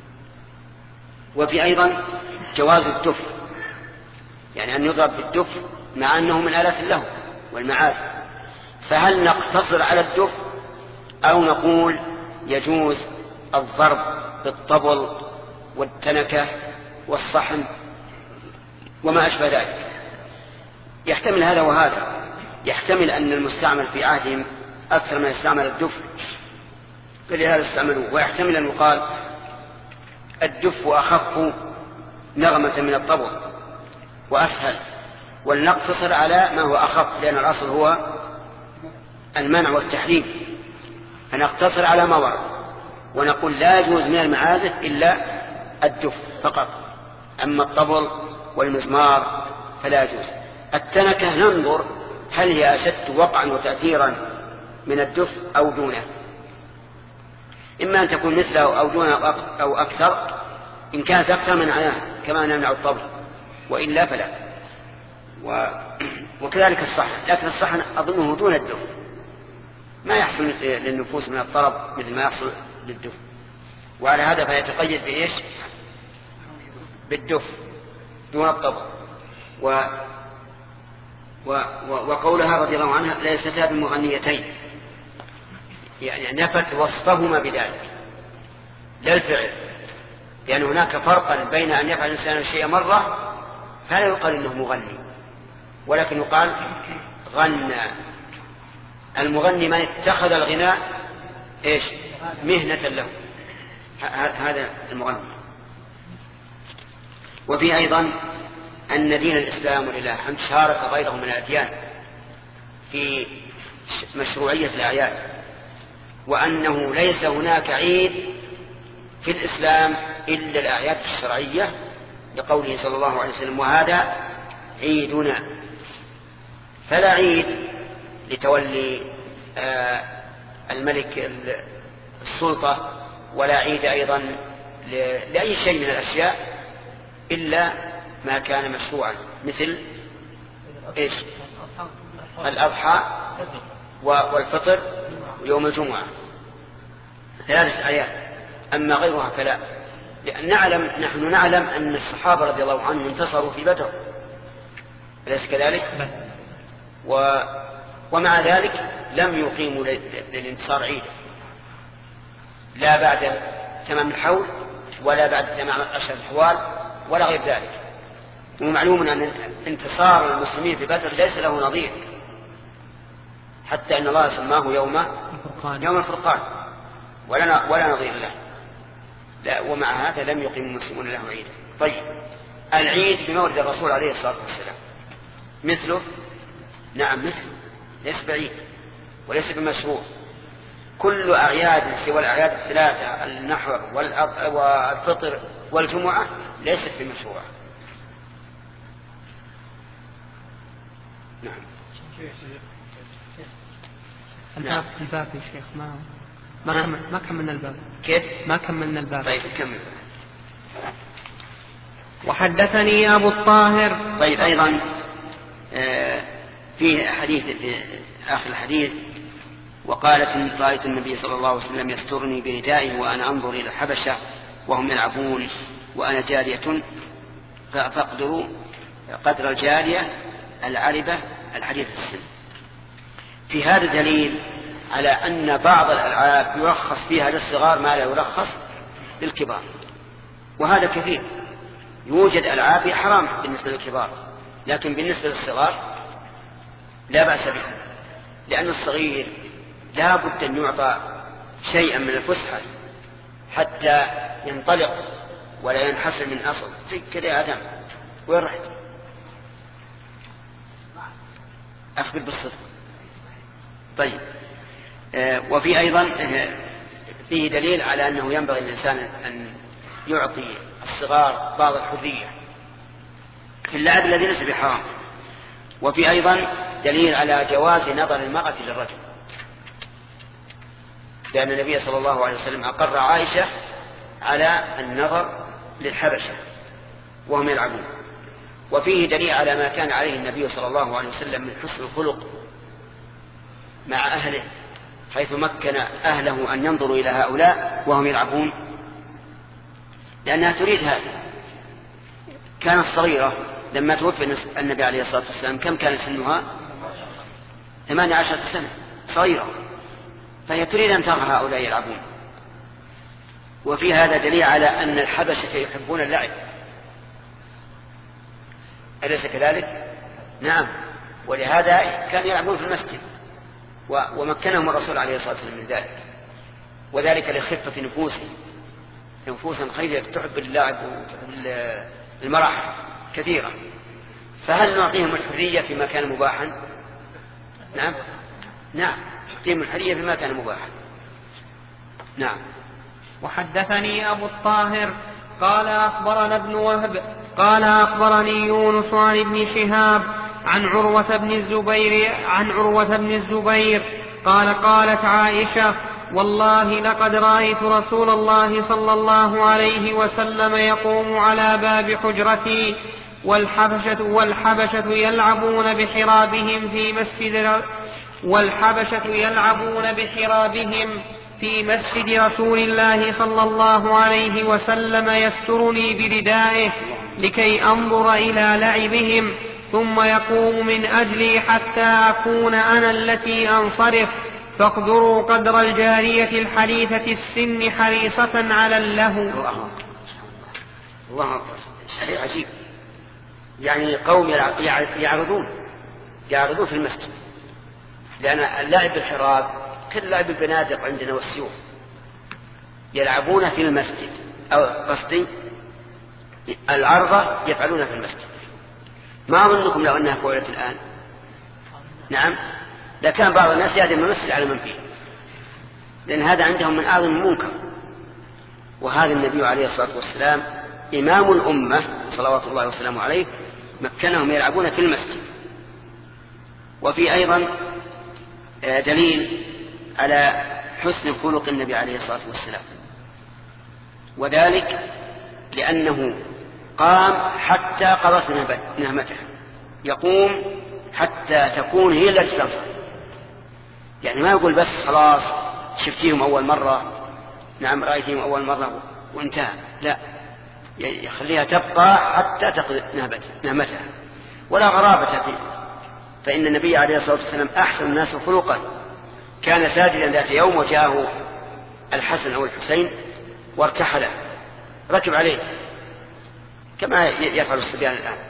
A: وفي أيضا جواز الدف، يعني أن يضرب بالدف مع أنه من آلات اللهو والمعازف. فهل نقتصر على الدف أو نقول يجوز الضرب بالطبل والتنكة والصحن وما أشبه ذلك؟ يحتمل هذا وهذا. يحتمل أن المستعمل في عهدهم أكثر ما يستعمل الدف فلهذا استعملوه، ويحتمل أن يقال الدف أخف نغمة من الطبل وأسهل، ولنقتصر على ما هو أخف، لأن الأصل هو المنع والتحريم، فنقتصر على ما ورد ونقول لا يجوز من المعازف إلا الدف فقط، أما الطبل والمزمار فلا يجوز. التنكة ننظر هل هي أشد وقعا وتأثيرا من الدف أو دونه، إما أن تكون مثله أو دونه أو أكثر. إن كانت أكثر منعناها كما نمنع الطبل، وإلا فلا. وكذلك الصحن، لكن الصحن أظنه دون الدف، ما يحصل للنفوس من الطرب مثل ما يحصل للدف، وعلى هذا فيتقيد بإيش؟ بالدف دون الطبل. وقولها رضي الله عنها ليستا بمغنيتين، يعني نفت وصفهما بذلك لا الفعل، لأن هناك فرقا بين أن يفعل الإنسان الشيء مرة فلا يقال إنه مغني، ولكن يقال غنى. المغني من اتخذ الغناء إيش؟ مهنة له، هذا المغني. وفي أيضا أن دين الإسلام ولله الحمد شارك غيره من الأديان في مشروعية الأعياد، وأنه ليس هناك عيد في الإسلام إلا الأعياد الشرعية، لقوله صلى الله عليه وسلم وهذا عيدنا. فلا عيد لتولي الملك السلطة، ولا عيد أيضا لأي شيء من الأشياء إلا ما كان مشروعا، مثل إيش؟ الأضحى والفطر ويوم الجمعة، 3 أعياد. أما غيرها فلا، لأن نحن نعلم أن الصحابة رضي الله عنهم انتصروا في بدر، أليس كذلك؟ ومع ذلك لم يقيموا للانتصار عيدا، لا بعد تمام الحول ولا بعد تمام 10 الحوال ولا غير ذلك. ومعلوم أن انتصار المسلمين في بدر ليس له نظير، حتى أن الله سماه يوم الفرقان ولا نظير له. لا، ومع هذا لم يقيم المسلمون له عيدا. طيب، العيد بمولد الرسول عليه الصلاة والسلام مثله؟ نعم مثله، ليس بعيد وليس بمشروع. كل أعياد سوى الأعياد الثلاثة النحر والفطر والجمعة ليست بمشروعة. نعم.
B: الباب يا شيخ ما كملنا الباب.
A: كيف؟
B: ما كملنا الباب.
A: طيب كمل.
B: وحدثني أبو الطاهر.
A: طيب أيضا في حديث في آخر الحديث وقالت إن رأيت النبي صلى الله عليه وسلم يسترني بردائه وأنا أنظر إلى الحبشة وهم يلعبون وأنا جارية فأقدروا قدر الجارية العربة الحديث السن. في هذا دليل على أن بعض الألعاب يرخص فيها للصغار ما لا يرخص للكبار، وهذا كثير. يوجد ألعاب حرام بالنسبة للكبار لكن بالنسبة للصغار لا بأس بها، لأن الصغير لا بد أن يعطى شيئا من الفسحة حتى ينطلق ولا ينحسر من أصل زي كذا آدم. وين رحت؟ أخبر بالصدق. طيب وفي أيضا فيه دليل على أنه ينبغي للإنسان أن يعطي الصغار بعض الحرية في اللعب الذي ليس بحرام. وفي أيضا دليل على جواز نظر المرأة للرجل، لأن النبي صلى الله عليه وسلم أقر عائشة على النظر للحبشة وهم يلعبون. وفيه دليل على ما كان عليه النبي صلى الله عليه وسلم من حسن الخلق مع أهله، حيث مكن أهله أن ينظروا إلى هؤلاء وهم يلعبون، لأنها تريد هذا. كانت صغيرة لما توفي النبي عليه الصلاة والسلام، كم كان سنها؟ 18 سنة، صغيرة، فهي تريد أن ترى هؤلاء يلعبون. وفي هذا دليل على أن الحبشة يحبون اللعب، أليس كذلك؟ نعم. ولهذا كانوا يلعبون في المسجد ومكنهم الرسول عليه الصلاة والسلام من ذلك، وذلك لخفة نفوسهم، نفوسا خيرة تحب اللعب وتحب المرح كثيرا. فهل نعطيهم الحرية فيما كان مباحا؟ نعم نعطيهم الحرية فيما كان مباحا. نعم.
B: وحدثني أبو الطاهر قال أخبرنا ابن وهب قال أخبرني يونس عن ابن شهاب عن عروة بن الزبير قال قالت عائشة والله لقد رأيت رسول الله صلى الله عليه وسلم يقوم على باب حجرتي والحبشة يلعبون بحرابهم في مسجد رسول الله صلى الله عليه وسلم يسترني بردائه لكي أنظر إلى لعبهم ثم يقوم من أجلي حتى أكون أنا التي أنصرف فاقدروا قدر الجارية الحديثة السن حريصة على اللهو.
A: الله أكبر، شيء عجيب. يعني قوم يعرضون في المسجد، لأن اللعب بالحراب كاللعب بالبنادق عندنا والسيوف، يلعبون في المسجد، أو قصدي العرضة يفعلون في المسجد. ما أظنكم لو أنها فعلت الآن، نعم، لكان بعض الناس يهدم المسجد على من فيه، لأن هذا عندهم من أعظم المنكر. وهذا النبي عليه الصلاة والسلام إمام الأمة صلوات الله وسلامه عليه مكنهم يلعبون في المسجد. وفي أيضا دليل على حسن خلق النبي عليه الصلاة والسلام، وذلك لأنه قام حتى قضت نهمته، يقوم حتى تكون هي التي تنصر. يعني ما يقول بس خلاص شفتيهم أول مرة، نعم رأيتهم أول مرة وانتهى، لا، يخليها تبقى حتى تقضي نهمتها. ولا غرابة فيه، فإن النبي عليه الصلاة والسلام أحسن الناس خلقا، كان ساجدا ذات يوم وجاءه الحسن أو الحسين وارتحل، ركب عليه كما يفعل الصبيان الآن،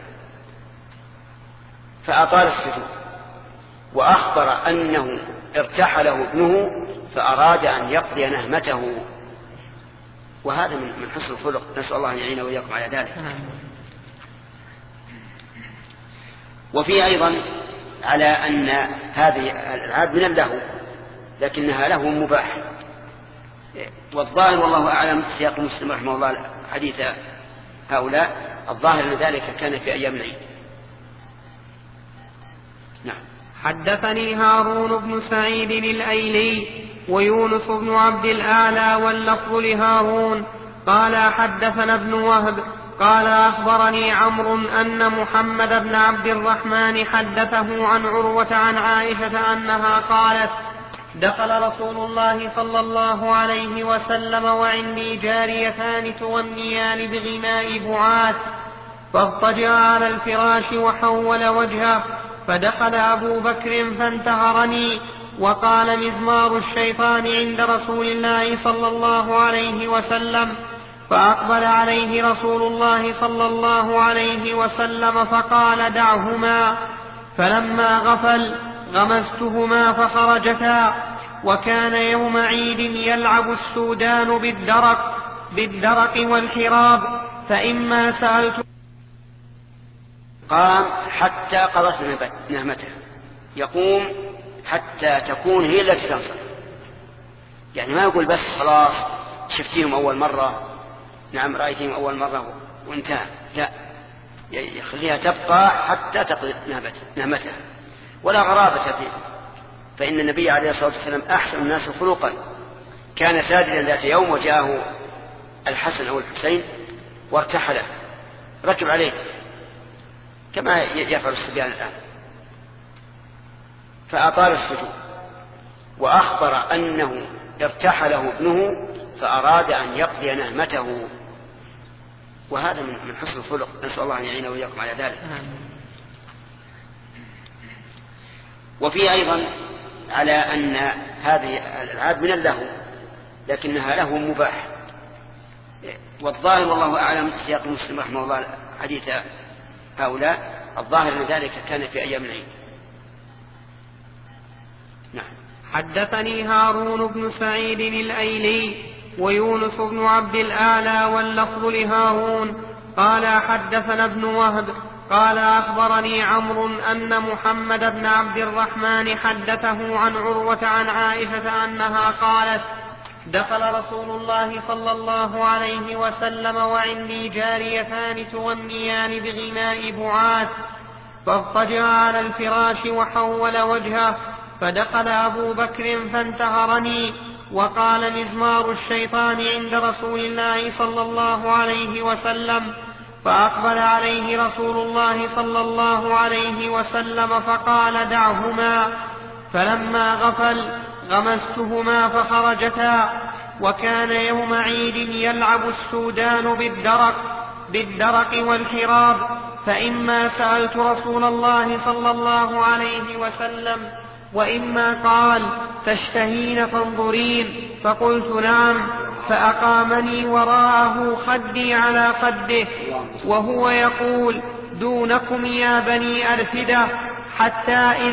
A: فأطال السجود، وأخبر أنه ارتحله ابنه فأراد أن يقضي نهمته. وهذا من حسن الخلق، نسأل الله أن يعين وإياكم على ذلك. وفي أيضا على أن هذه الألعاب من اللهو، لكنها له مباح. والظاهر والله أعلم سياق مسلم رحمه الله حديث هؤلاء، الظاهر أن ذلك كان في أيام العيد. نعم.
B: حدثني هارون بن سعيد الأيلي ويونس بن عبد الأعلى واللفظ لهارون قال حدثنا ابن وهب قال أخبرني عمرو أن محمد بن عبد الرحمن حدثه عن عروة عن عائشة أنها قالت دخل رسول الله صلى الله عليه وسلم وعندي جاريتان تغنيان بغناء بعاث، فاضطجع على الفراش وحول وجهه، فدخل أبو بكر فانتهرني وقال مزمار الشيطان عند رسول الله صلى الله عليه وسلم، فأقبل عليه رسول الله صلى الله عليه وسلم فقال دعهما، فلما غفل غمزتهما فخرجتا، وكان يوم عيد يلعب السودان بالدرق والحراب، فإما سألت.
A: قام حتى قضت نهمته، يقوم حتى تكون هي التي تنصر، يعني ما يقول بس خلاص شفتيهم أول مرة، نعم رأيتهم أول مرة وانتهى، لا، يخليها تبقى حتى تقضي نهمتها. ولا غرابة فيه، فإن النبي عليه الصلاة والسلام أحسن الناس خلقا، كان ساجدا ذات يوم وجاءه الحسن أو الحسين وارتحله، ركب عليه كما يفعل الصبيان الآن، فأطال السجود، وأخبر أنه ارتحله ابنه فأراد أن يقضي نهمته، وهذا من حسن الخلق، نسأل الله أن يعينه وإياكم على ذلك. وفي أيضا على أن هذه الألعاب من اللهو لكنها له مباح، والظاهر والله أعلم سياق مسلم رحمه الله حديث هؤلاء، الظاهر أن ذلك كان في أيام العيد. نعم.
B: حدثني هارون بن سعيد الأيلي ويونس بن عبد الأعلى واللفظ لهارون قال حدثنا ابن وهب قال أخبرني عمرو أن محمد بن عبد الرحمن حدثه عن عروة عن عائشة أنها قالت دخل رسول الله صلى الله عليه وسلم وعندي جاريتان تغنيان بغناء بعاث، فاضطجع على الفراش وحول وجهه، فدخل أبو بكر فانتهرني وقال مزمار الشيطان عند رسول الله صلى الله عليه وسلم، فأقبل عليه رسول الله صلى الله عليه وسلم فقال دعهما، فلما غفل غمزتهما فخرجتا، وكان يوم عيد يلعب السودان بالدرق والحراب، فإما سألت رسول الله صلى الله عليه وسلم وإما قال تشتهين فانظرين، فقلت نعم، فأقامني وراءه خدي على خده وهو يقول دونكم يا بني أرفدة، حتى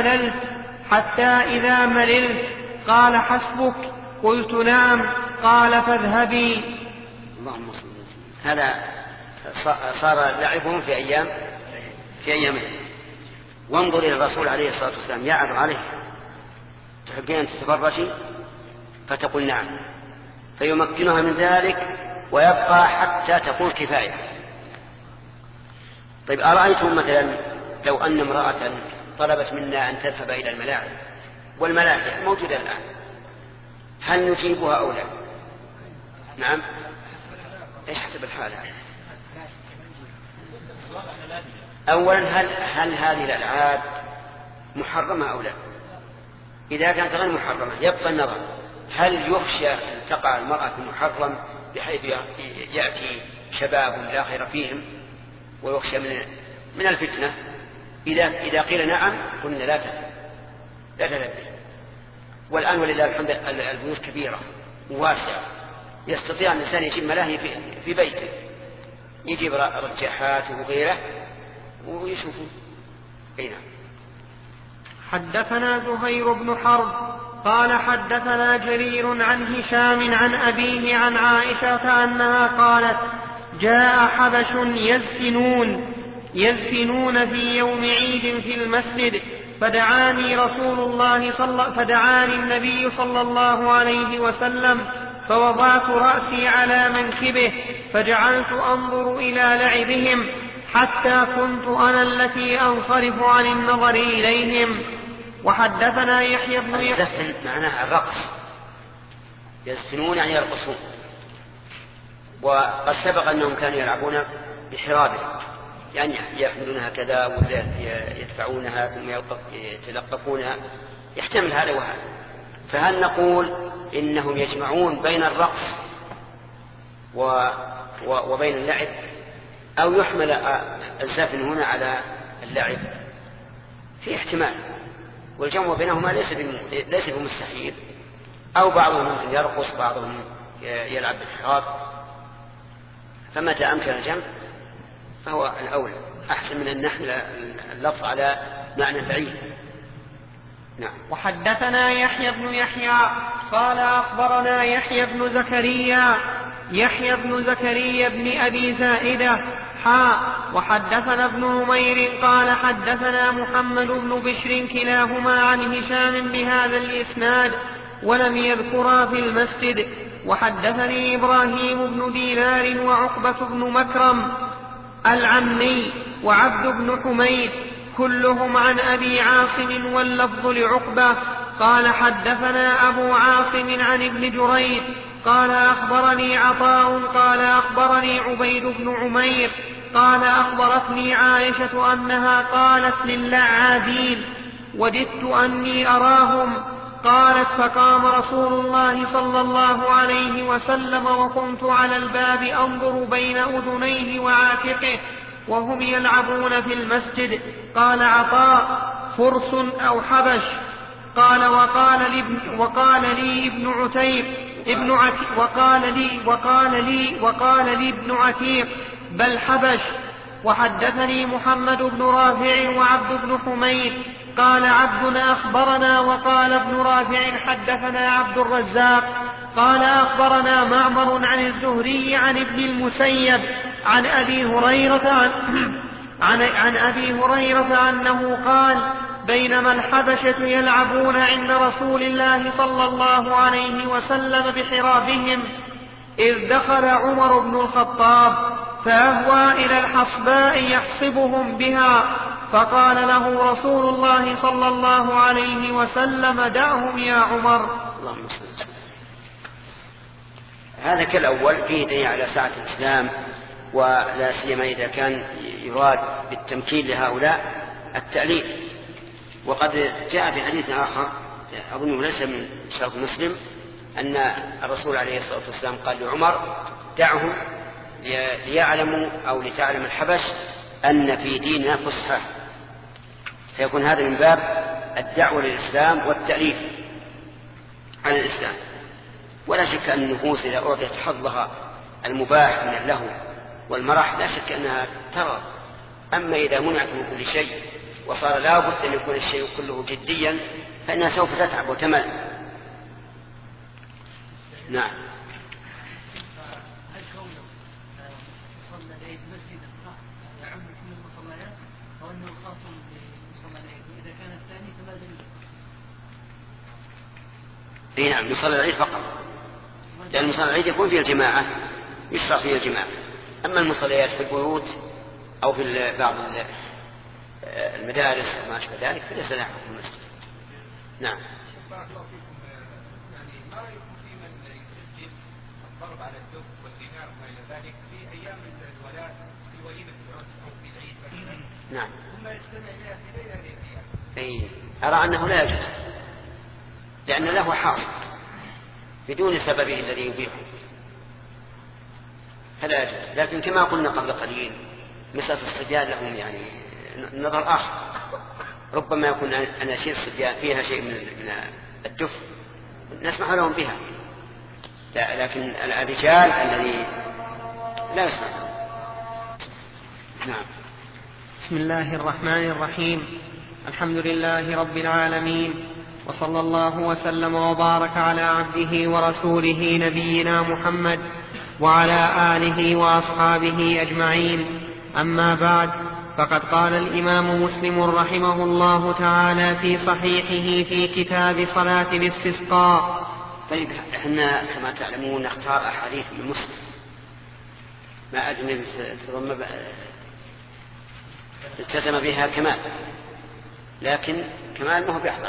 B: إذا مللت قال حسبك، قلت نعم، قال فاذهبي.
A: اللهم صل. هذا صار لعبهم في أيامه. وانظر إلى الرسول عليه الصلاة والسلام يعرض عليه تحبين أن تتفرجي؟ فتقول نعم، فيمكنها من ذلك ويبقى حتى تقول كفاية. طيب أرأيتم مثلا لو أن امرأة طلبت منا أن تذهب إلى الملاعب والملاهي موجودة الآن، هل نجيبها أو لا؟ نعم. إيش حسب الحال هذا؟ أولا هل هذه الألعاب محرمة أو لا؟ إذا كانت غير محرمة يبقى النظر، هل يخشى أن تقع المرأة في المحرم بحيث يأتي شباب لا خير فيهم ويخشى من الفتنة؟ إذا قيل نعم قلنا لا تذهب. والآن ولله الحمد البيوت كبيرة وواسعة، يستطيع الإنسان يجيب ملاهي في بيته، يجيب رجاحات وغيره ويشوفوا. نعم.
B: حدثنا زهير بن حرب قال حدثنا جرير عن هشام عن أبيه عن عائشة أنها قالت جاء حبش يزفنون في يوم عيد في المسجد، فدعاني النبي صلى الله عليه وسلم فوضعت رأسي على منكبه فجعلت أنظر إلى لعبهم حتى كنت أنا التي أنصرف عن النظر إليهم. وحدثنا يحيى بن
A: الزفن معناها الرقص، يزفنون يعني يرقصون. وقد سبق أنهم كانوا يلعبون بحرابه، يعني يحملونها كذا ويدفعونها ثم يتلقفونها، يحتمل هذا وهذا. فهل نقول إنهم يجمعون بين الرقص وبين اللعب، أو يحمل الزفن هنا على اللعب؟ في احتمال، والجمع بينهما ليس بمستحيل، أو بعضهم يرقص بعضهم يلعب بالحراب، فمتى أمكن الجمع فهو الأولى، أحسن من أن نحمل اللفظ على معنى بعيد. نعم.
B: وحدثنا يحيى بن يحيى قال أخبرنا يحيى بن زكريا بن أبي زائدة وحدثنا ابن نمير قال حدثنا محمد بن بشر كلاهما عن هشام بهذا الإسناد ولم يذكرا في المسجد. وحدثني إبراهيم بن دينار وعقبة بن مكرم العمي وعبد بن حميد كلهم عن أبي عاصم واللفظ لعقبة قال حدثنا أبو عاصم عن ابن جريج قال أخبرني عطاء قال أخبرني عبيد بن عمير قال أخبرتني عائشة أنها قالت للعابين وددت أني أراهم. قالت فقام رسول الله صلى الله عليه وسلم وكنت على الباب أنظر بين أذنيه وعاتقه وهم يلعبون في المسجد. قال عطاء فرس أو حبش. قال وقال لي ابن عتيق بل حبش. وحدثني محمد بن رافع وعبد بن حميد قال عبد أخبرنا وقال ابن رافع حدثنا عبد الرزاق قال أخبرنا معمر عن الزهري عن ابن المسيب عن أبي هريرة أنه قال بينما الحبشة يلعبون عند رسول الله صلى الله عليه وسلم بحرابهم إذ دخل عمر بن الخطاب فأهوى إلى الحصباء يحصبهم بها فقال له رسول الله صلى الله عليه وسلم دعهم يا عمر.
A: اللهم صل وسلم. هذا كالأول فيه دليل على سعة الإسلام، ولا سيما إذا كان يراد بالتمكين لهؤلاء التأليف. وقد جاء في حديث آخر أظنه ليس من شرط مسلم أن الرسول عليه الصلاة والسلام قال لعمر دعهم ليعلموا أو لتعلم الحبش أن في ديننا فصحى، فيكون هذا من باب الدعوة للإسلام والتأليف على الإسلام. ولا شك أن النفوس إذا أعطيت حظها المباح من اللهو والمرح لا شك أنها ترى. أما إذا منعت من كل شيء وصار لا بد أن يكون الشيء كله جديا فإنها سوف تتعب وتمل. نعم. اي نعم، يصلي العيد فقط، لأن مصلى العيد يكون فيه الجماعة يشرع فيه الجماعة. أما المصليات في البيوت أو في بعض المدارس وما أشبه ذلك فليس لها حكم المسجد. نعم.
E: يعني ما رأيكم في من يسجل الضرب على الدف والدينار وما إلى ذلك في أيام الولاء في وليمة العرس أو في العيد مثلا؟
A: نعم.
E: ثم يستمع إلى هذه الأيام.
A: أي أرى أنه لا يجوز، لأن له حاصل بدون سببه الذي يبيحه فلا يجوز. لكن كما قلنا قبل قليل مسألة الصبيان لهم يعني نظر آخر، ربما يكون أناشيد الصبيان فيها شيء من الدف نسمح لهم بها، لكن الرجال الذي لا يسمح. نعم.
B: بسم الله الرحمن الرحيم. الحمد لله رب العالمين، وصلى الله وسلم وبارك على عبده ورسوله نبينا محمد وعلى آله وأصحابه أجمعين. أما بعد، فقد قال الإمام مسلم رحمه الله تعالى في صحيحه في كتاب صلاة الاستسقاء.
A: طيب احنا كما تعلمون نختار أحاديث من مسلم، ما أدري التزم بها كمال، لكن كمال ما هو بيحضر.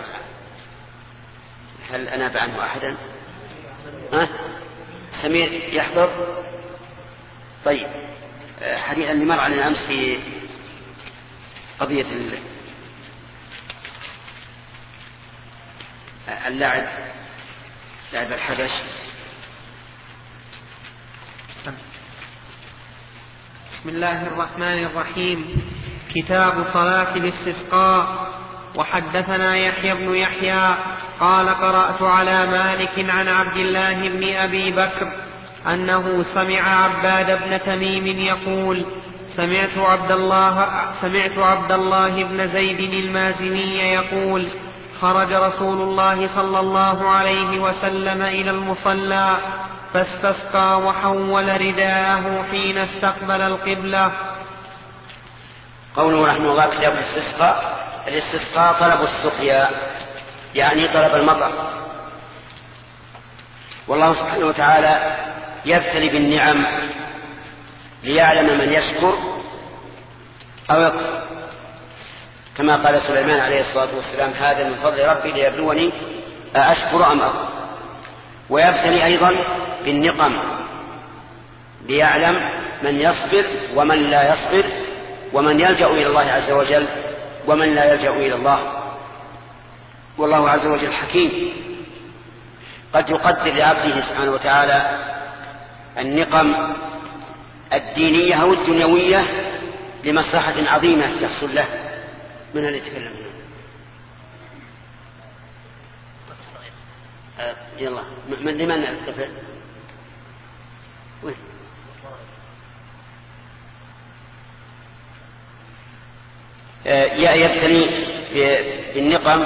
A: هل أناب عنه أحدا؟ سمير يحضر؟ طيب حديث اللي مر علينا أمس في قضية اللاعب، لاعب الحبش.
B: بسم الله الرحمن الرحيم. كتاب صلاة الاستسقاء. وحدثنا يحيى بن يحيى قال قرأت على مالك عن عبد الله بن أبي بكر أنه سمع عباد بن تميم يقول سمعت عبد الله بن زيد المازني يقول خرج رسول الله صلى الله عليه وسلم إلى المصلى فاستسقى وحول رداءه حين استقبل القبلة.
A: قوله رحمه الله كتاب الاستسقاء. الاستسقاء طلب السقيا، يعني طلب المطر. والله سبحانه وتعالى يبتلي بالنعم ليعلم من يشكر أو يكفر، كما قال سليمان عليه الصلاة والسلام هذا من فضل ربي ليبلوني أشكر أم أكفر. ويبتلي أيضا بالنقم ليعلم من يصبر ومن لا يصبر، ومن يلجأ إلى الله عز وجل ومن لا يلجأ إلى الله. والله عز وجل حكيم، قد يقدر لعبده سبحانه وتعالى النقم الدينية أو الدنيوية لمصلحة عظيمة تحصل له. من اللي يتكلم هنا؟ يلا من لمن الطفل؟ يبتلي بالنقم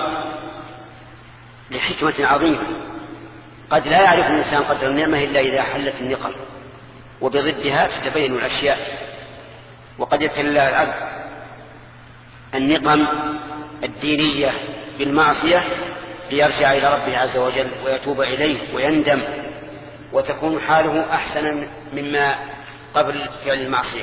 A: لحكمة عظيمة. قد لا يعرف الإنسان قدر النعمة إلا إذا حلت النقم، وبضدها تتبين الأشياء. وقد يبتلي الله العبد النقم الدينية بالمعصية ليرجع إلى ربه عز وجل ويتوب إليه ويندم، وتكون حاله أحسن مما قبل فعل المعصية.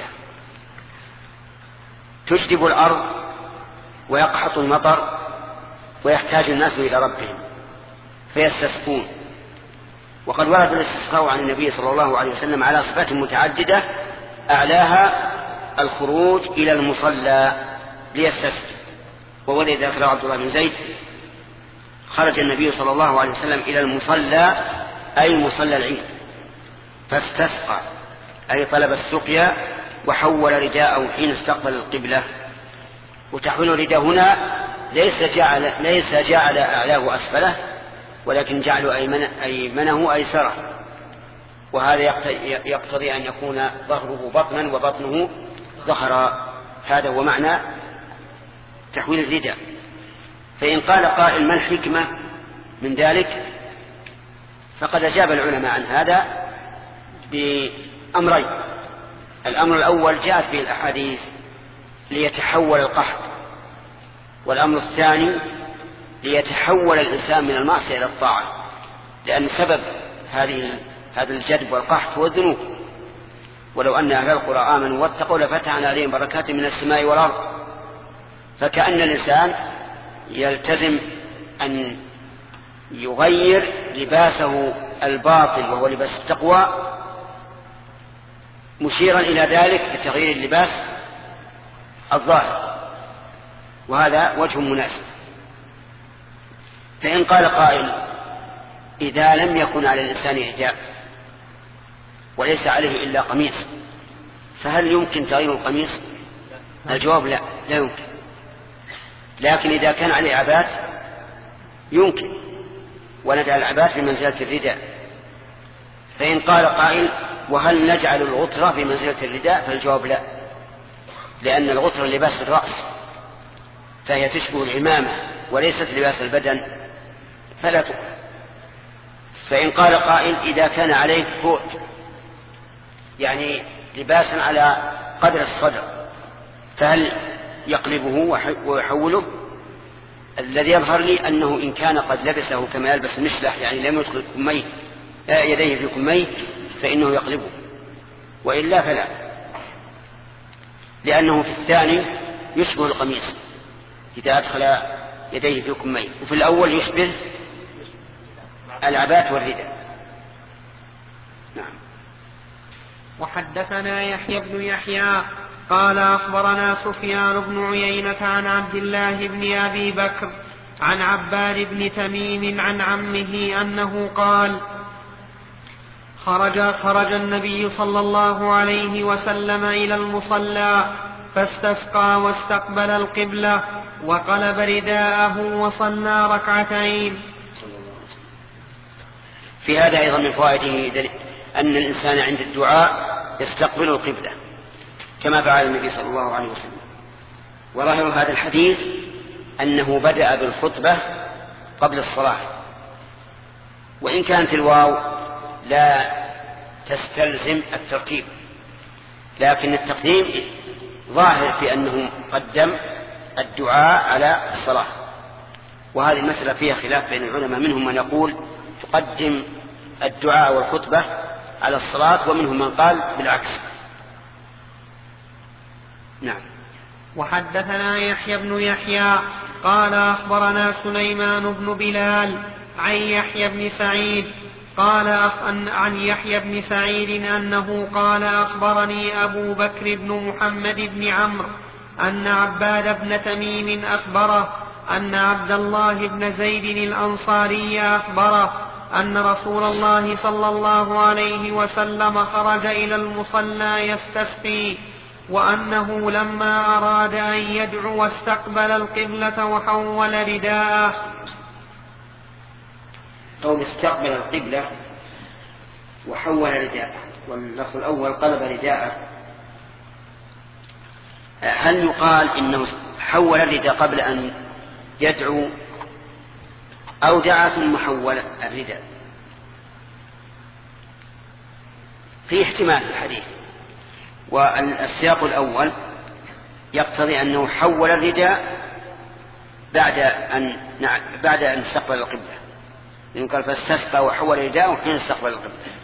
A: تجدب الأرض ويقحط المطر ويحتاج الناس إلى ربهم فيستسقون. وقد ورد الاستسقاء عن النبي صلى الله عليه وسلم على صفات متعددة، أعلاها الخروج إلى المصلى ليستسقي. وولد ذكر عبد الله بن زيد خرج النبي صلى الله عليه وسلم إلى المصلى أي مصلى العيد فاستسقى أي طلب السقيا وحول رداءه حين استقبل القبلة. وتحويل الرداء هنا ليس جعل أعلاه أسفله، ولكن جعل أيمنه أيسره، وهذا يقتضي أن يكون ظهره بطنا وبطنه ظهرا. هذا هو معنى تحويل الرداء. فإن قال قائل ما الحكمة من ذلك، فقد أجاب العلماء عن هذا بأمرين. الأمر الأول جاءت به الأحاديث ليتحول القحط، والأمر الثاني ليتحول الإنسان من المعصية إلى الطاعة، لأن سبب هذا الجدب والقحط هو الذنوب. ولو أن أهل القرى آمنوا واتقوا لفتحنا عليهم بركات من السماء والأرض. فكأن الإنسان يلتزم أن يغير لباسه الباطل وهو لباس التقوى، مشيرا إلى ذلك بتغيير اللباس الظاهر، وهذا وجه مناسب. فإن قال قائل إذا لم يكن على الإنسان حجاب وليس عليه إلا قميص فهل يمكن تغيير القميص؟ الجواب لا يمكن. لكن إذا كان عليه عبات يمكن، ونجعل العبات في منزلة الرداء. فإن قال قائل وهل نجعل الغطرة في منزلة الرداء؟ فالجواب لا، لأن الغطرة لباس الرأس فهي تشبه العمامة وليست لباس البدن فلا تكره. فإن قال قائل إذا كان عليه كوت يعني لباسا على قدر الصدر فهل يقلبه ويحوله؟ الذي يظهر لي أنه إن كان قد لبسه كما يلبس المشلح، يعني لم يدخل يديه في كميه، فإنه يقلبه، وإلا فلا، لأنه في الثاني يشبه القميص إذا أدخل يديه في كميه، وفي الأول يشبه العباءة والرداء. نعم.
B: وحدثنا يحيى بن يحيى قال أخبرنا سفيان بن عيينة عن عبد الله بن أبي بكر عن عباد بن تميم عن عمه أنه قال: خرج النبي صلى الله عليه وسلم إلى المصلى فاستسقى واستقبل القبلة وقلب رداءه وصلى ركعتين.
A: في هذا أيضا من فوائده أن الإنسان عند الدعاء يستقبل القبلة كما فعل النبي صلى الله عليه وسلم. وظاهر هذا الحديث أنه بدأ بالخطبة قبل الصلاة، وإن كانت الواو لا تستلزم الترتيب، لكن التقديم ظاهر في أنه قدم الدعاء على الصلاة. وهذه المسألة فيها خلاف بين العلماء، منهم من يقول تقدم الدعاء والخطبة على الصلاة، ومنهم من قال بالعكس. نعم.
B: وحدثنا يحيى بن يحيى قال أخبرنا سليمان بن بلال عن يحيى بن سعيد قال عن يحيى بن سعيد أنه قال: أخبرني أبو بكر بن محمد بن عمرو أن عباد بن تميم أخبره أن عبد الله بن زيد الأنصاري أخبره أن رسول الله صلى الله عليه وسلم خرج إلى المصلى يستسقي، وأنه لما أراد أن يدعو استقبل القبلة وحول رداءه.
A: قول استقبل القبلة وحول رداءه، واللفظ الأول قلب رداءه، هل يقال إنه حول الرداء قبل أن يدعو أو دعا ثم حول الرداء؟ في احتمال في الحديث، والسياق الأول يقتضي أنه حول الرداء بعد أن استقبل القبلة، لأنه قال فاستسقى وحول الرداء وحين استقبل القبلة.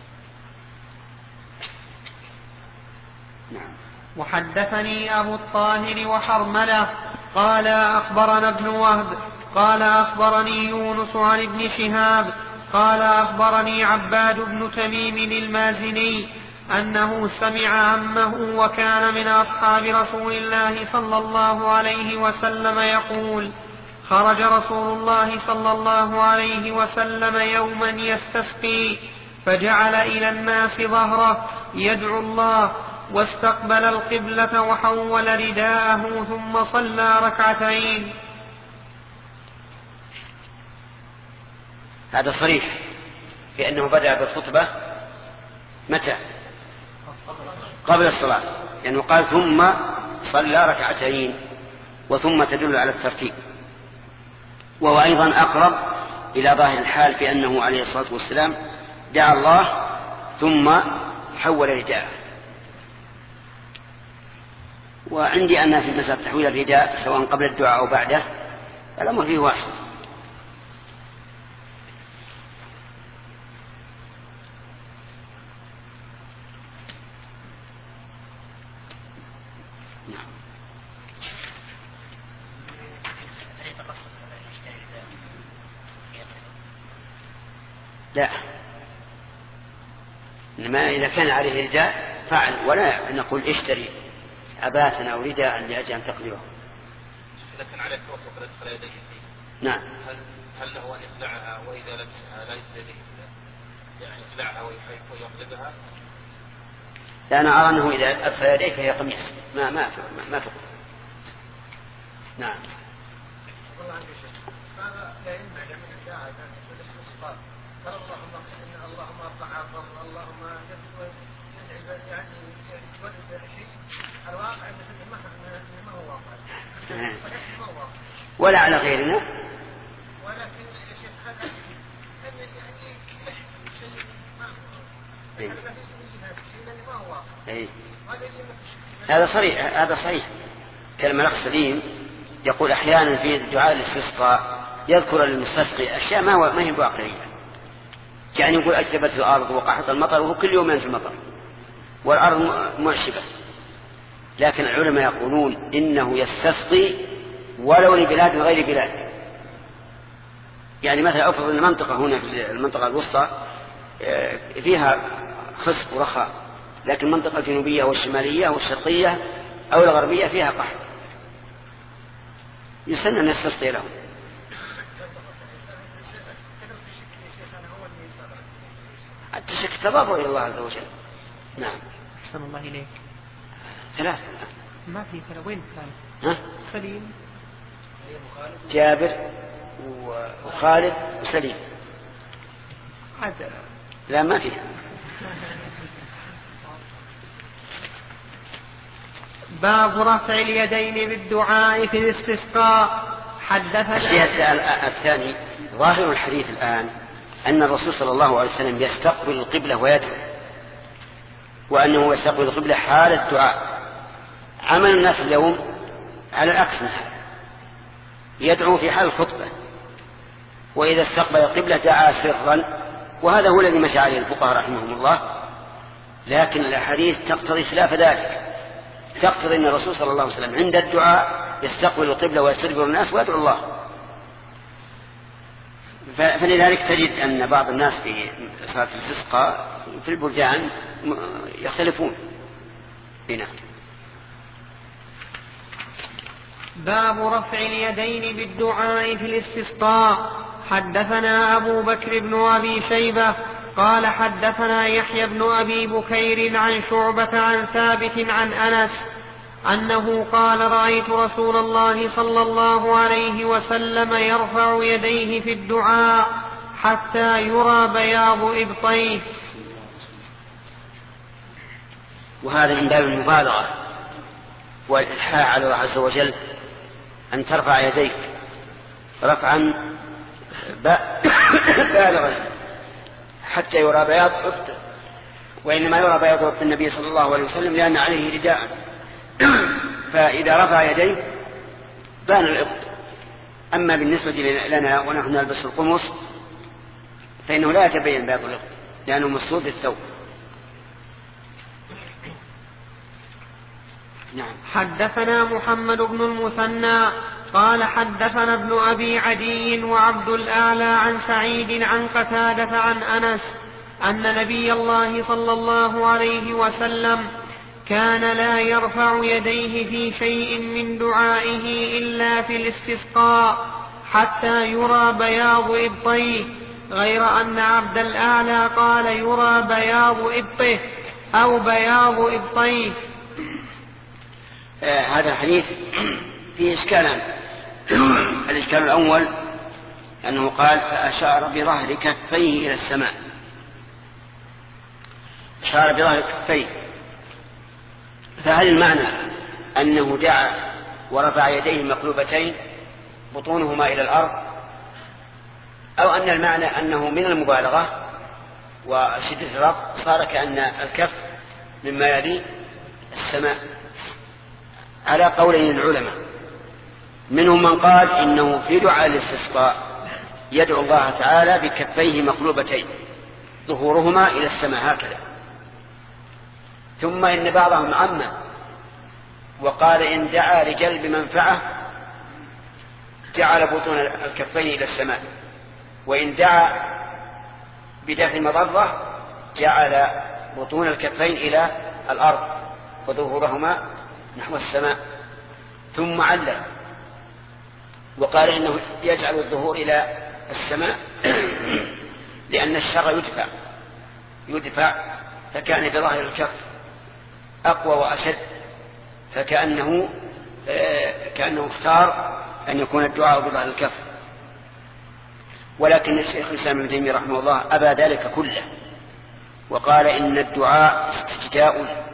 A: نعم.
B: وحدثني أبو الطاهر وحرملة قال أخبرنا ابن وهب قال أخبرني يونس عن ابن شهاب قال أخبرني عباد بن تميم المازني أنه سمع عمه وكان من أصحاب رسول الله صلى الله عليه وسلم يقول: خرج رسول الله صلى الله عليه وسلم يوما يستسقي فجعل إلى الناس ظهره يدعو الله، واستقبل القبلة وحول رداءه ثم صلى ركعتين.
A: هذا صريح في أنه بدأ بالخطبة متى؟ قبل الصلاة، لأنه قال ثم صلى ركعتين، وثم تدل على الترتيب، وهو أيضا أقرب إلى ظاهر الحال في أنه عليه الصلاة والسلام دعا الله ثم حول رداءه. وعندي أن في مسألة تحويل الرداء سواء قبل الدعاء أو بعده الأمر فيه واسع. لا، إنما إذا كان عليه رداء فعل، ولا نقول اشتري أباتا أو رداء لأجل أن تقلبه.
E: إذا كان عليه كوف وقد أدخل يديه فيه،
A: نعم،
E: هل له أن يخلعها وإذا لبسها لا يدخل يديه، يعني يخلعها ويقلبها؟
A: لا، أنا أرى أنه إذا أدخل يديه فهي قميص ما تقل. نعم.
D: والله عندي شيء، هذا لا يمنع من الداعي بالاستسقاء، قال اللهم ارفع عافظ، اللهم يدعي يعني يسود شيء، الواقع ان ما هو واقع،
A: ولا على غيرنا،
D: ولكن يا شيخ هذا يعني شيء ما
A: هذا صحيح كلمة الأخ سليم يقول أحيانا في دعاء الاستسقاء يذكر للمستسقي أشياء ما هي واقعية، يعني يقول أجدبت الأرض وقحط المطر، وهو كل يوم ينزل المطر والأرض معشبة. لكن العلماء يقولون إنه يستسقي ولو لبلاد غير بلاد. يعني مثلا أفرض المنطقة هنا في المنطقة الوسطى فيها خصب ورخاء، لكن المنطقة الجنوبية والشمالية والشرقية أو الغربية فيها قحط، يسن أن يستسقي لهم. التشك تضافر إلى الله عز وجل. نعم.
B: أحسن الله إليك.
A: 3
B: ما في وين كان؟ سليم
A: جابر وخالد وسليم. لا ما فيه.
B: باب رفع اليدين بالدعاء في الاستسقاء. حدثنا
A: الثاني ظاهر الحديث الآن أن الرسول صلى الله عليه وسلم يستقبل القبلة ويدعو، وأنه يستقبل القبلة حال الدعاء. عمل الناس اليوم على العكس من هذا، يدعو في حال الخطبة، وإذا استقبل القبلة دعا سرا، وهذا هو الذي مشى عليه الفقهاء رحمهم الله. لكن الأحاديث تقتضي خلاف ذلك، تقتضي أن الرسول صلى الله عليه وسلم عند الدعاء يستقبل القبلة ويستدبر الناس ويدعو الله. فلذلك تجد أن بعض الناس في صلاة الاستسقاء في البلدان يختلفون. هنا
B: باب رفع اليدين بالدعاء في الاستسقاء. حدثنا أبو بكر بن أبي شيبة قال حدثنا يحيى بن أبي بكير عن شعبة عن ثابت عن أنس أنه قال رأيت رسول الله صلى الله عليه وسلم يرفع يديه في الدعاء حتى يرى بياض إبطيه.
A: وهذا من باب المبالغة والإلحاح على الله عز وجل، أن ترفع يديك رفعا بالغا حتى يرى بياض إبطه، وإنما يرى بياض إبط النبي صلى الله عليه وسلم لأن عليه رداء، فإذا رفع يديه بان الإبط. أما بالنسبة لنا ونحن نلبس القمص فإنه لا يتبين بياض الإبط لأنه مستور بالثوب. نعم.
B: حدثنا محمد بن المثنى قال حدثنا ابن أبي عدي وعبد الأعلى عن سعيد عن قتادة عن أنس أن نبي الله صلى الله عليه وسلم كان لا يرفع يديه في شيء من دعائه إلا في الاستسقاء حتى يرى بياض إبطيه، غير أن عبد الأعلى قال يرى بياض إبطه أو بياض إبطيه.
A: هذا الحديث فيه إشكالان. الإشكال الأول أنه قال فأشار بظهر كفيه إلى السماء، أشار بظهر كفيه، فهل المعنى أنه دعا ورفع يديه مقلوبتين بطونهما إلى الأرض، أو أن المعنى أنه من المبالغة وشدة الربط صار كأن الكف مما يلي السماء؟ على قولين العلماء، منهم من قال إنه في دعاء الاستسقاء يدعو الله تعالى بكفيه مقلوبتين ظهورهما إلى السماء هكذا، ثم إن بعضهم عمم وقال إن دعا لجلب منفعة جعل بطون الكفين إلى السماء، وإن دعا بدفع مضرة جعل بطون الكفين إلى الأرض وظهورهما نحو السماء، ثم علّل وقال إنه يجعل الظهور إلى السماء لأن الشر يدفع فكان بظاهر الكف أقوى وأشد، فكأنه اختار أن يكون الدعاء بظاهر الكف. ولكن الشيخ الإسلام ابن تيمية رحمه الله أبى ذلك كله، وقال إن الدعاء استجداء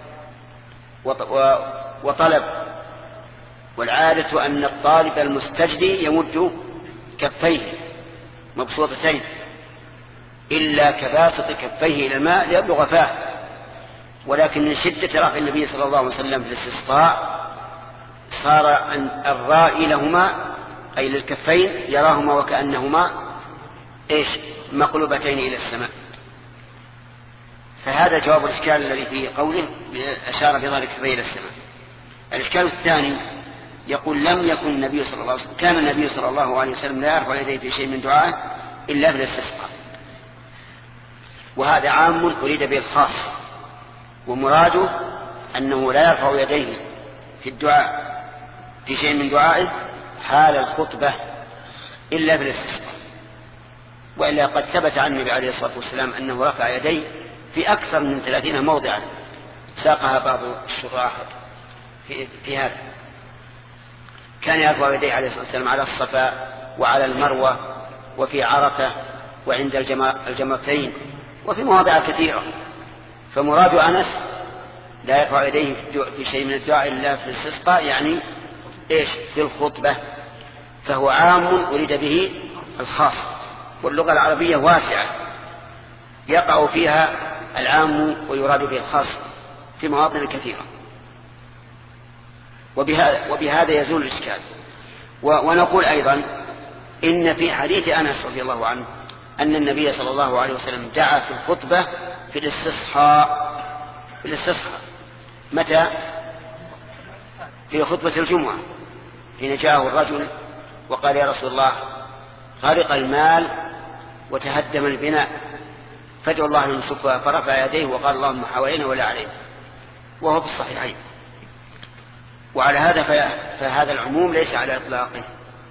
A: وطلب، والعادة أن الطالب المستجدي يمد كفيه مبسوطتين إلا كباسط كفيه إلى الماء ليبلغ فاه. ولكن من شدة رفع النبي صلى الله عليه وسلم في الاستسقاء صار الرائي لهما أي للكفين يراهما وكأنهما مقلوبتين إلى السماء. فهذا جواب الإشكال الذي في قوله أشار بظهر كفيه إلى السماء. الإشكال الثاني يقول لم يكن النبي صلى الله عليه وسلم كان النبي صلى الله عليه وسلم لا يرفع يديه في شيء من دعائه إلا في الاستسقاء، وهذا عام أريد به الخاص، ومراده أنه لا يرفع يديه في الدعاء في شيء من دعائه حال الخطبة إلا في الاستسقاء. وإلا قد ثبت عن النبي عليه الصلاة والسلام أنه رفع يديه في أكثر من 30 موضعا ساقها بعض الشراح في هذا. كان يرفع يديه عليه الصلاة والسلام على الصفا وعلى المروة وفي عرفة وعند الجمرتين وفي مواضع كثيرة. فمراد أنس لا يرفع يديه في شيء من الدعاء إلا في الاستسقاء يعني في الخطبة، فهو عام أريد به الخاص. واللغة العربية واسعة يقع فيها العام ويراد به الخاص في مواطن كثيرة، وبهذا يزول الإشكال. ونقول أيضا إن في حديث أنس رضي الله عنه أن النبي صلى الله عليه وسلم دعا في الخطبة في الاستصحاء. متى؟ في خطبة الجمعة حين جاءه الرجل وقال يا رسول الله غرق المال وتهدم البناء فادعوا الله لنصفها، فرفع يديه وقال اللهم حوالينا ولا علينا، وهو في الصحيحين. وعلى هذا فهذا العموم ليس على إطلاقه.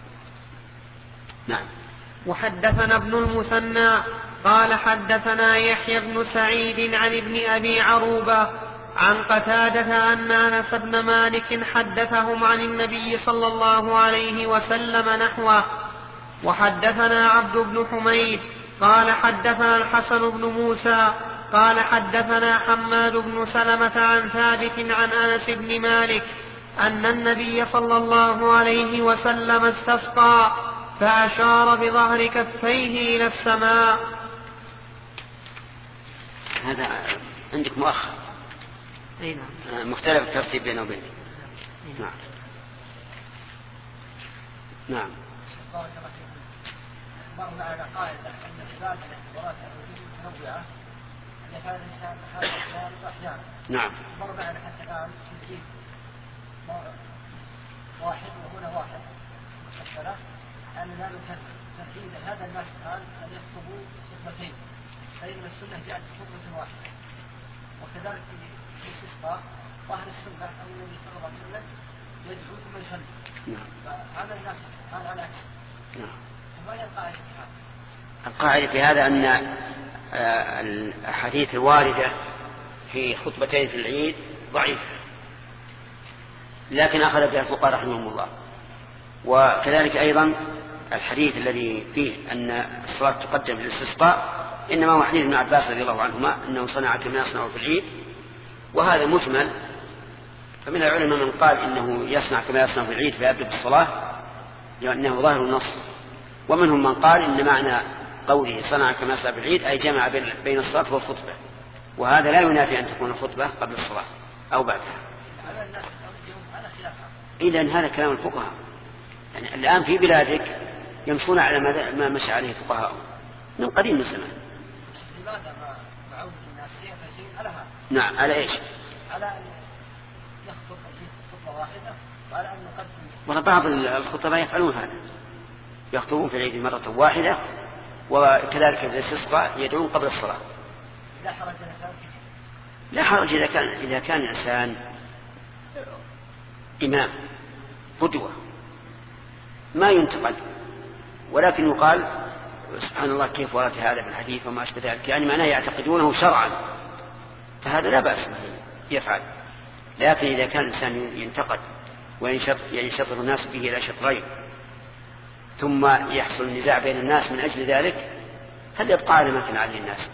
A: نعم.
B: وحدثنا ابن المثنى قال حدثنا يحيى بن سعيد عن ابن أبي عروبة عن قتادة أن أنس بن مالك حدثهم عن النبي صلى الله عليه وسلم نحوه. وحدثنا عبد بن حميد قال حدثنا الحسن بن موسى قال حدثنا حماد بن سلمة عن ثابت عن أنس بن مالك أن النبي صلى الله عليه وسلم استسقى فأشار بظهر كفيه إلى السماء.
A: هذا عندك مؤخر مختلف الترتيب بينه وبينه. نعم. نعم.
D: مرنا على قاعدة أن الصلاة الاختبارات متنوعة أن كان الإنسان هذا الأحيان وأحيانا.
A: نعم.
D: مرنا على حتى الآن تنجيل واحد وهنا واحد مفصلة أن لا نكذب تهديد هذا الناس الآن أن يخطبوا خطبتين، فإن السنة جاءت خطبة واحدة. وكذلك في الاستسقاء ظاهر السنة أن النبي صلى الله عليه وسلم يدعو ثم يصلي.
A: نعم.
D: فهذا الناس الآن على عكس.
A: نعم.
D: فما هي القاعدة في هذا؟
A: القاعدة في هذا أن الأحاديث الواردة في خطبتين في العيد ضعيفة، لكن أخذ بها الفقهاء رحمهم الله. وكذلك أيضا الحديث الذي فيه أن الصلاة تقدم في الاستسقاء إنما هو حديث ابن عباس رضي الله عنهما أنه صنع كما يصنع في العيد، وهذا مجمل. فمن العلماء من قال إنه يصنع كما يصنع في العيد فيبدأ بالصلاة لأنه ظاهر النص، ومنهم من قال إن معنى قوله صنع كما يصنع في العيد أي جمع بين الصلاة والخطبة، وهذا لا ينافي أن تكون الخطبة قبل الصلاة أو بعدها. إذن هذا كلام الفقهاء. يعني الآن في بلادك يمشون على ما مشى عليه الفقهاء من قديم الزمان.
D: لماذا ما عودة الناس على
A: نعم. على إيش؟
D: على أن يخطب خطبة واحدة وعلى أن نقدم.
A: وبعض الخطباء يفعلون هذا، يخطبون في العيد مرة واحدة، وكذلك في الاستسقاء يدعون قبل الصلاة.
D: لا حرج الإنسان.
A: لا حرج إذا كان الإنسان إمام قدوة ما ينتقد، ولكن يقال سبحان الله كيف ورد هذا في الحديث وما أشبه ذلك، يعني معناه يعتقدونه شرعا، فهذا لا بأس يفعل. لكن إذا كان الإنسان ينتقد وينشطر الناس به إلى شطرين ثم يحصل النزاع بين الناس من أجل ذلك، هل يبقى على ما كان عليه الناس؟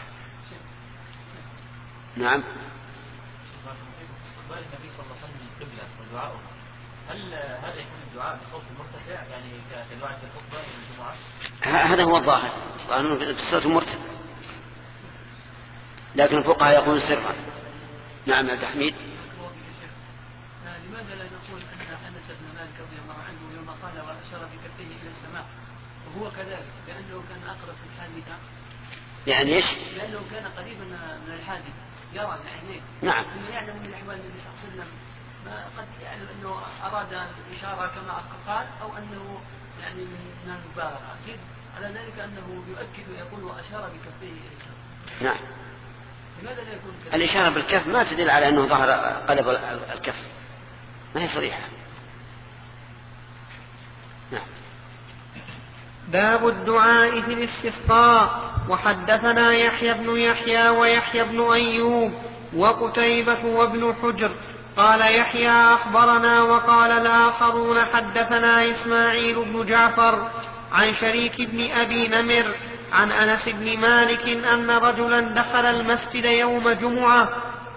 A: نعم.
C: النبي صلى الله عليه وسلم القبلة ودعاؤه، هل هذا يكون الدعاء بصوت مرتفع يعني كدعاء الخطبة الجمعة؟
A: هذا هو الظاهر، في الصوت مرتفع. لكن الفقهاء يقولون سرا. نعم يا تحميد.
D: لماذا لا نقول أن أنس بن مالك رضي الله عنه يوم قال وأشار بكفيه إلى السماء وهو كذلك لأنه كان أقرب في الحادثة؟
A: يعني إيش؟
D: لأنه كان قريبا من الحادث يرى بعينيه.
A: نعم.
D: ثم يعلم من أحوال النبي صلى الله عليه وسلم ما قد يعلم أنه أراد الإشارة كما قال أو أنه يعني من المبالغة. على ذلك أنه يؤكد ويقول وأشار بكفيه إلى السماء.
A: نعم.
D: لماذا لا يكون كذلك؟
A: الإشارة بالكف ما تدل على أنه ظهر قلب الكف، ما هي صريحة. نعم.
B: باب الدعاء في الاستسقاء. وحدثنا يحيى بن يحيى ويحيى بن أيوب وقتيبة وابن حجر قال يحيى أخبرنا وقال الآخرون حدثنا إسماعيل بن جعفر عن شريك بن أبي نمر عن أنس بن مالك أن رجلا دخل المسجد يوم جمعة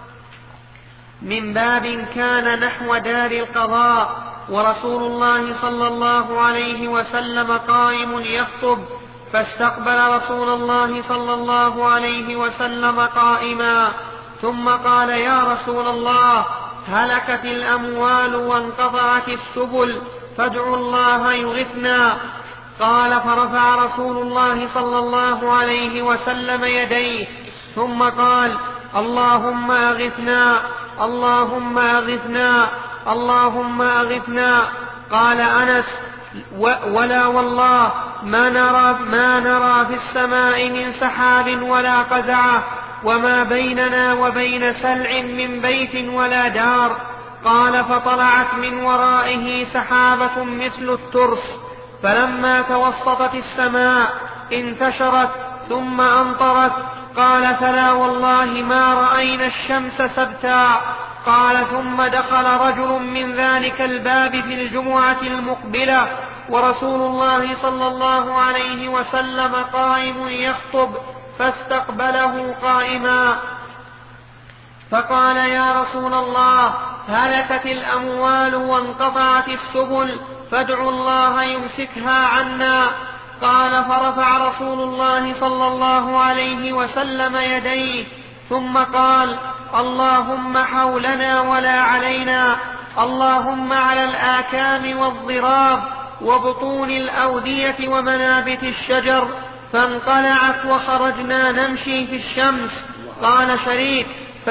B: من باب كان نحو دار القضاء ورسول الله صلى الله عليه وسلم قائم يخطب فاستقبل رسول الله صلى الله عليه وسلم قائما ثم قال يا رسول الله هلكت الأموال وانقطعت السبل فادعوا الله يغثنا. قال فرفع رسول الله صلى الله عليه وسلم يديه ثم قال اللهم أغثنا اللهم أغثنا اللهم أغثنا. قال أنس ولا والله ما نرى في السماء من سحاب ولا قزعة وما بيننا وبين سلع من بيت ولا دار. قال فطلعت من ورائه سحابة مثل الترس فلما توسطت السماء انتشرت ثم أمطرت. قال فلا والله ما رأينا الشمس سبتا. قال ثم دخل رجل من ذلك الباب في الجمعة المقبلة ورسول الله صلى الله عليه وسلم قائم يخطب فاستقبله قائما فقال يا رسول الله هلكت الأموال وانقطعت السبل فادعوا الله يمسكها عنا. قال فرفع رسول الله صلى الله عليه وسلم يديه ثم قال اللهم حولنا ولا علينا اللهم على الآكام والضراب وبطون الأودية ومنابت الشجر. فانقلعت وخرجنا نمشي في الشمس. قال شريك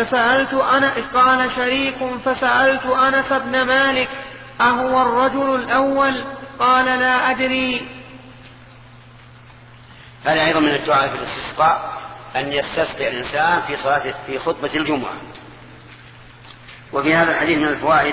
B: فسألت أنس بن مالك أهو الرجل الأول؟ قال لا أدري.
A: هذا أيضا من الدعاء في الاستسقاء أن يستسقي الإنسان في خطبة الجمعة. وفي هذا الحديث من الفوائد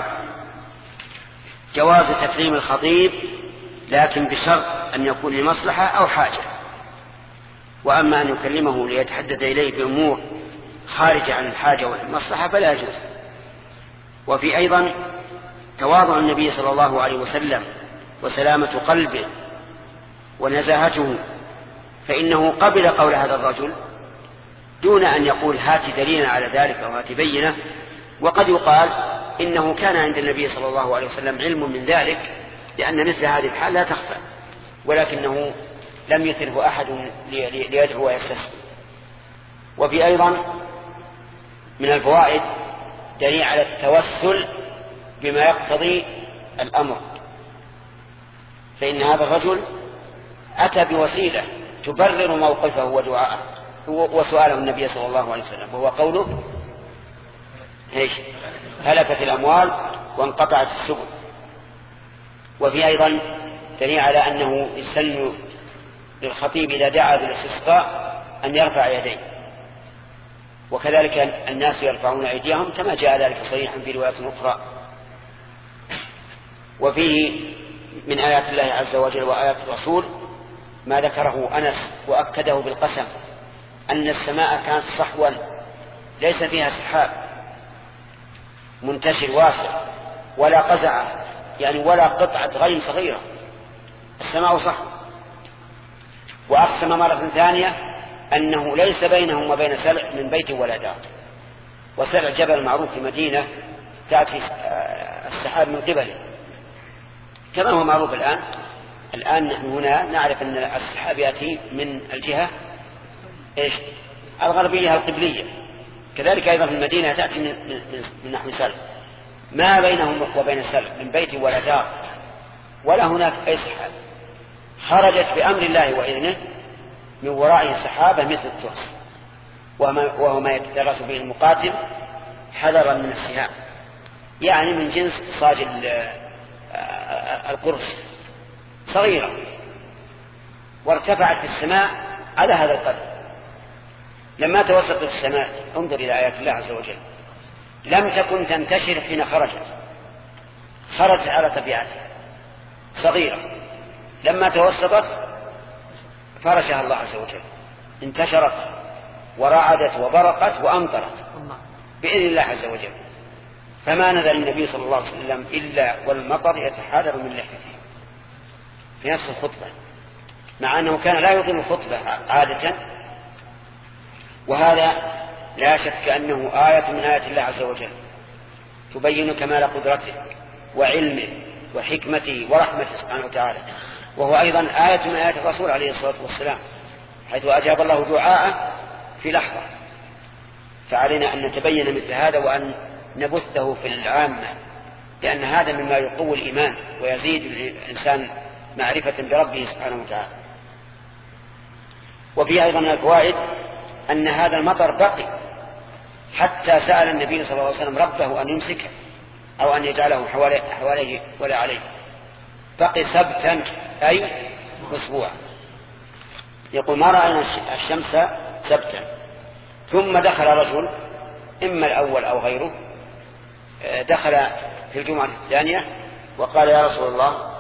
A: جواز تكريم الخطيب لكن بشرط أن يكون لمصلحة أو حاجة، وأما أن يكلمه ليتحدث إليه بأمور خارجة عن الحاجة والمصلحة فلا يجوز. وفي أيضا تواضع النبي صلى الله عليه وسلم وسلامة قلبه ونزاهته، فإنه قبل قول هذا الرجل دون أن يقول هات دليلا على ذلك أو هات بينة. وقد يقال إنه كان عند النبي صلى الله عليه وسلم علم من ذلك، لأن مثل هذه الحال لا تخفى، ولكنه لم يثره أحد ليدعو ويستسقي. وفي أيضا من الفوائد دليل على التوسل بما يقتضي الأمر، فإن هذا الرجل أتى بوسيلة تبرر موقفه ودعاءه وسؤاله النبي صلى الله عليه وسلم، وهو قوله هلكت الأموال وانقطعت السبل. وفي أيضا دليل على أنه يسن للخطيب إذا دعا بالاستسقاء أن يرفع يديه، وكذلك الناس يرفعون أيديهم كما جاء ذلك صريحا في روايات أخرى. وفيه من آيات الله عز وجل وآيات الرسول ما ذكره أنس وأكده بالقسم أن السماء كانت صحوا ليس فيها سحاب منتشر واسع ولا قزعة، يعني ولا قطعة غيم صغيرة، السماء صحو. وأقسم مرة ثانية أنه ليس بينهم وبين سلع من بيت ولا دار. وسلع جبل معروف في مدينة تأتي السحاب من قبله كما هو معروف الآن نحن هنا نعرف أن السحاب يأتي من الجهة الغربية القبلية، كذلك أيضا في المدينة تأتي من نحو سلف، ما بينهم وبين سلف من بيت ولا دار ولا هناك أي سحاب، خرجت بأمر الله وإذنه، من ورائه سحابة مثل الترس، وهو ما يتدرس به المقاتل حذرا من السهام، يعني من جنس صاج القرص، صغيرة، وارتفعت في السماء على هذا القدر. لما توسطت السماء، انظر إلى آيات الله عز وجل، لم تكن تنتشر حين خرجت على طبيعتها صغيرة، لما توسطت فرشها الله عز وجل، انتشرت ورعدت وبرقت وأمطرت بإذن الله عز وجل. فما نزل النبي صلى الله عليه وسلم إلا والمطر يتحادر من لحيته في نفس الخطبة، مع أنه كان لا يطيل الخطبة عادة. وهذا لا شك أنه آية من آيات الله عز وجل تبين كمال قدرته وعلمه وحكمته ورحمته سبحانه وتعالى، وهو أيضا آية من آيات الرسول عليه الصلاة والسلام، حيث أجاب الله دعاءه في لحظة. فعلينا أن نتبين مثل هذا وأن نبثه في العامة، لأن هذا مما يقوي الإيمان ويزيد الإنسان معرفة بربه سبحانه وتعالى. وفي أيضا الفوائد أن هذا المطر بقي حتى سأل النبي صلى الله عليه وسلم ربه أن يمسكه أو أن يجعله حواليه ولا عليه، بقي سبتا أي أسبوع. يقول ما رأينا الشمس سبتا. ثم دخل رجل، إما الأول أو غيره، دخل في الجمعة الثانية وقال يا رسول الله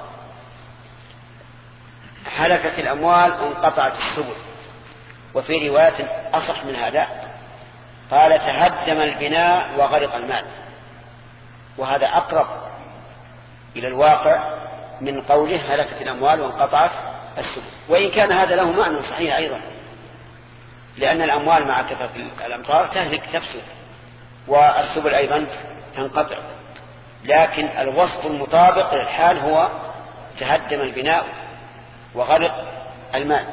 A: هلكت الأموال وانقطعت السبل، وفي رواية أصح من هذا قال تهدم البناء وغرق المال، وهذا أقرب إلى الواقع من قوله هلكت الأموال وانقطعت السبل، وإن كان هذا له معنى صحيح أيضا، لأن الأموال مع كثرة الأمطار تهلك تفسد، والسبل أيضا تنقطع، لكن الوصف المطابق للحال هو تهدم البناء وغرق المال.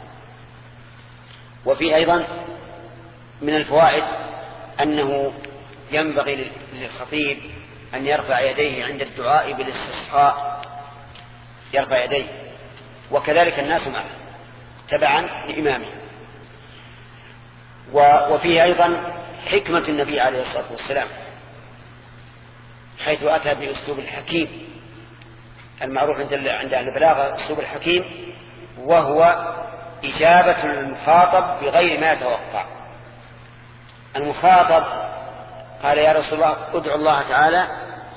A: وفي أيضا من الفوائد أنه ينبغي للخطيب أن يرفع يديه عند الدعاء بالاستسقاء، يرفع يديه، وكذلك الناس معه تبعا لإمامه. وفيه أيضا حكمة النبي عليه الصلاة والسلام، حيث أتى بأسلوب الحكيم المعروف عند أهل البلاغة أسلوب الحكيم، وهو إجابة المخاطب بغير ما يتوقع. المخاطب قال يا رسول الله ادعو الله تعالى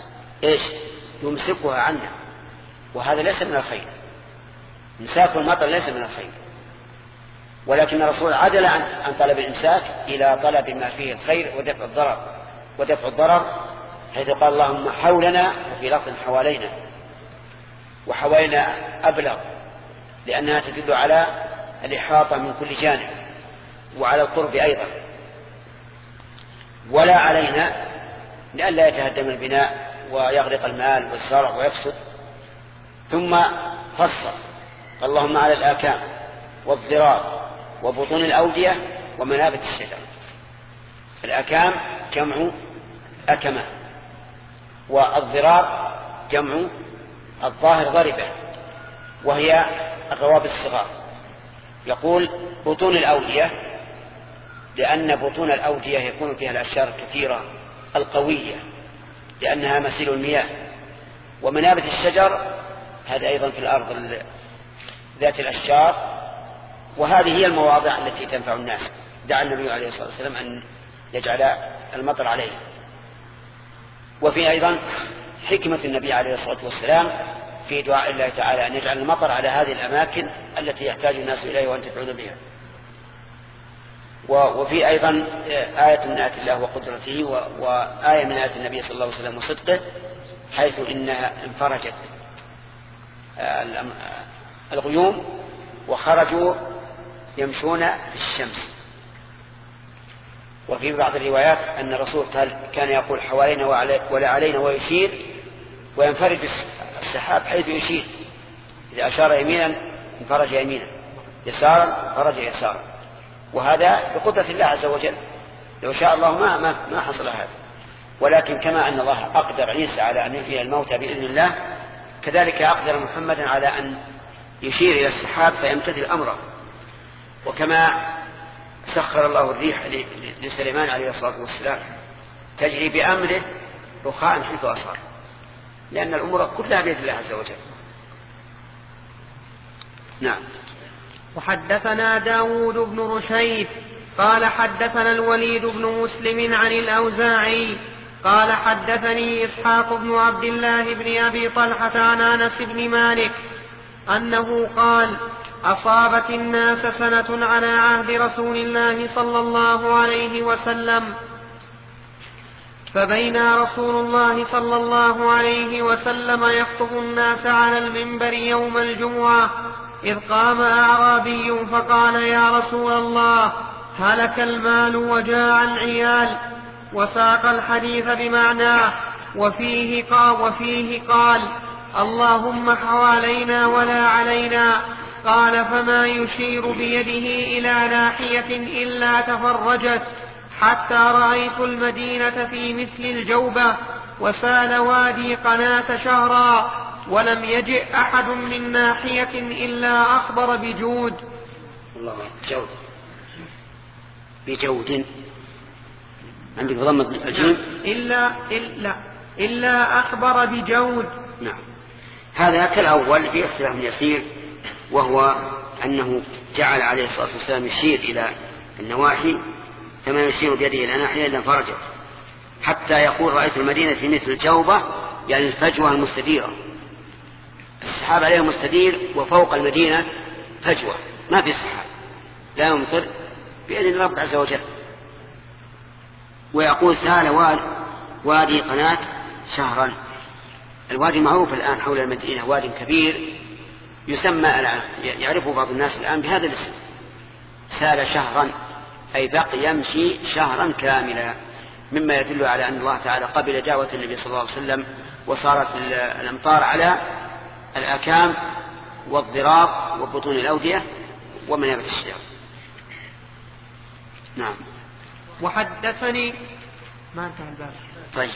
A: يمسكها عنا، وهذا ليس من الخير، امساك المطر ليس من الخير، ولكن الرسول عدل عن طلب الإمساك إلى طلب ما فيه الخير ودفع الضرر، حيث قال اللهم حولنا، وفي لفظ حوالينا، وحوالينا أبلغ لأنها تدل على الإحاطة من كل جانب وعلى القرب أيضا، ولا علينا لئلا يتهدم البناء ويغرق المال والزرع ويفسد. ثم فصل اللهم على الآكام والضرار وبطون الأودية ومنابت الشجر. الآكام جمع أكمة، والضرار جمع الظاهر ضربة، وهي الروابط الصغار. يقول بطون الأودية لأن بطون الأودية يكون فيها الأشجار الكثيرة القوية لأنها مسيل المياه. ومنابت الشجر هذا أيضا في الأرض ذات الأشجار، وهذه هي المواضع التي تنفع الناس. دعا النبي عليه الصلاة والسلام أن يجعل المطر عليه. وفي أيضا حكمة النبي عليه الصلاة والسلام في دعاء الله تعالى أن يجعل المطر على هذه الأماكن التي يحتاج الناس إليه وينتفعون بها. وفي أيضا آية من آيات الله وقدرته، وآية من آيات النبي صلى الله عليه وسلم وصدقه، حيث إنها انفرجت الغيوم وخرجوا يمشون في الشمس. وفي بعض الروايات أن الرسول كان يقول حوالينا ولا علينا ويشير، وينفرج السحاب حيث يشير، إذا أشار يمينا انفرج يمينا، يسارا انفرج يسارا، وهذا بقدرة الله عز وجل. لو شاء الله ما حصل هذا. ولكن كما أن الله أقدر عيسى على أن يحيي الموتى بإذن الله، كذلك أقدر محمدا على أن يشير إلى السحاب فيمتثل أمره. وكما سخر الله الريح لسليمان عليه الصلاة والسلام تجري بأمره رخاء حيث أصاب، لأن الأمور كلها بيد الله عز وجل. نعم.
B: وحدثنا داود بن رشيد قال حدثنا الوليد بن مسلم عن الأوزاعي قال حدثني إسحاق بن عبد الله بن أبي طلحة عن أنس بن مالك أنه قال أصابت الناس سنة على عهد رسول الله صلى الله عليه وسلم، فبينا رسول الله صلى الله عليه وسلم يخطب الناس على المنبر يوم الجمعة إذ قام أعرابي فقال يا رسول الله هلك المال وجاع العيال، وساق الحديث بمعناه وفيه قال اللهم حوالينا ولا علينا. قال فما يشير بيده إلى ناحية إلا تفرجت حتى رأيت المدينة في مثل الجوبة وسال وادي قناة شهرا ولم يجئ أحد من ناحية إلا أخبر بجود.
A: الله جود بجود عندك ضمة الجيم
B: إلا أخبر بجود.
A: نعم. هذا كالأول في اختلاف يسير، وهو أنه جعل عليه الصلاة والسلام يشير إلى النواحي كما يشير بيده إلى ناحية إلا انفرجت حتى يقول رأيت المدينة في مثل الجوبة، يعني الفجوة المستديرة. السحاب عليه مستدير وفوق المدينة فجوة ما في سحاب لا يمطر بإذن الرب عز وجل. ويقول سال وادي قناة شهرا. الوادي معروف الآن حول المدينة وادي كبير يسمى الآن يعرفه بعض الناس الآن بهذا الاسم سال شهرا، أي بقي يمشي شهرا كاملا، مما يدل على أن الله تعالى قبل دعوة النبي صلى الله عليه وسلم وصارت الأمطار على الأكام والضراب وبطون الأودية ومنابت الشجر. نعم.
B: وحدثني ما انتهى الباب.
A: طيب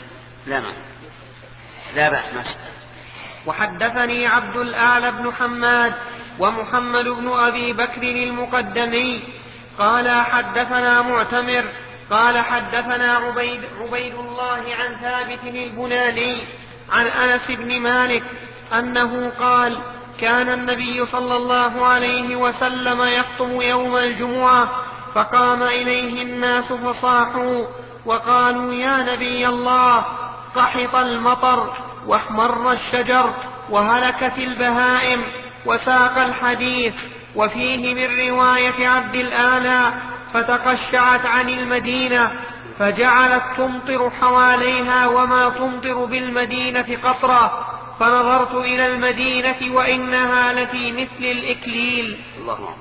A: لا بأس ماشي.
B: وحدثني عبد الأعلى بن حماد ومحمد بن أبي بكر المقدمي قال حدثنا معتمر قال حدثنا عبيد الله عن ثابت البناني عن أنس بن مالك أنه قال كان النبي صلى الله عليه وسلم يخطب يوم الجمعة فقام إليه الناس فصاحوا وقالوا يا نبي الله قحط المطر واحمر الشجر وهلكت البهائم، وساق الحديث. وفيه من رواية عبد الآلى فتقشعت عن المدينة فجعلت تمطر حواليها وما تمطر بالمدينة قطرة، فنظرت إلى المدينة وإنها لفي مثل الإكليل.
A: الله.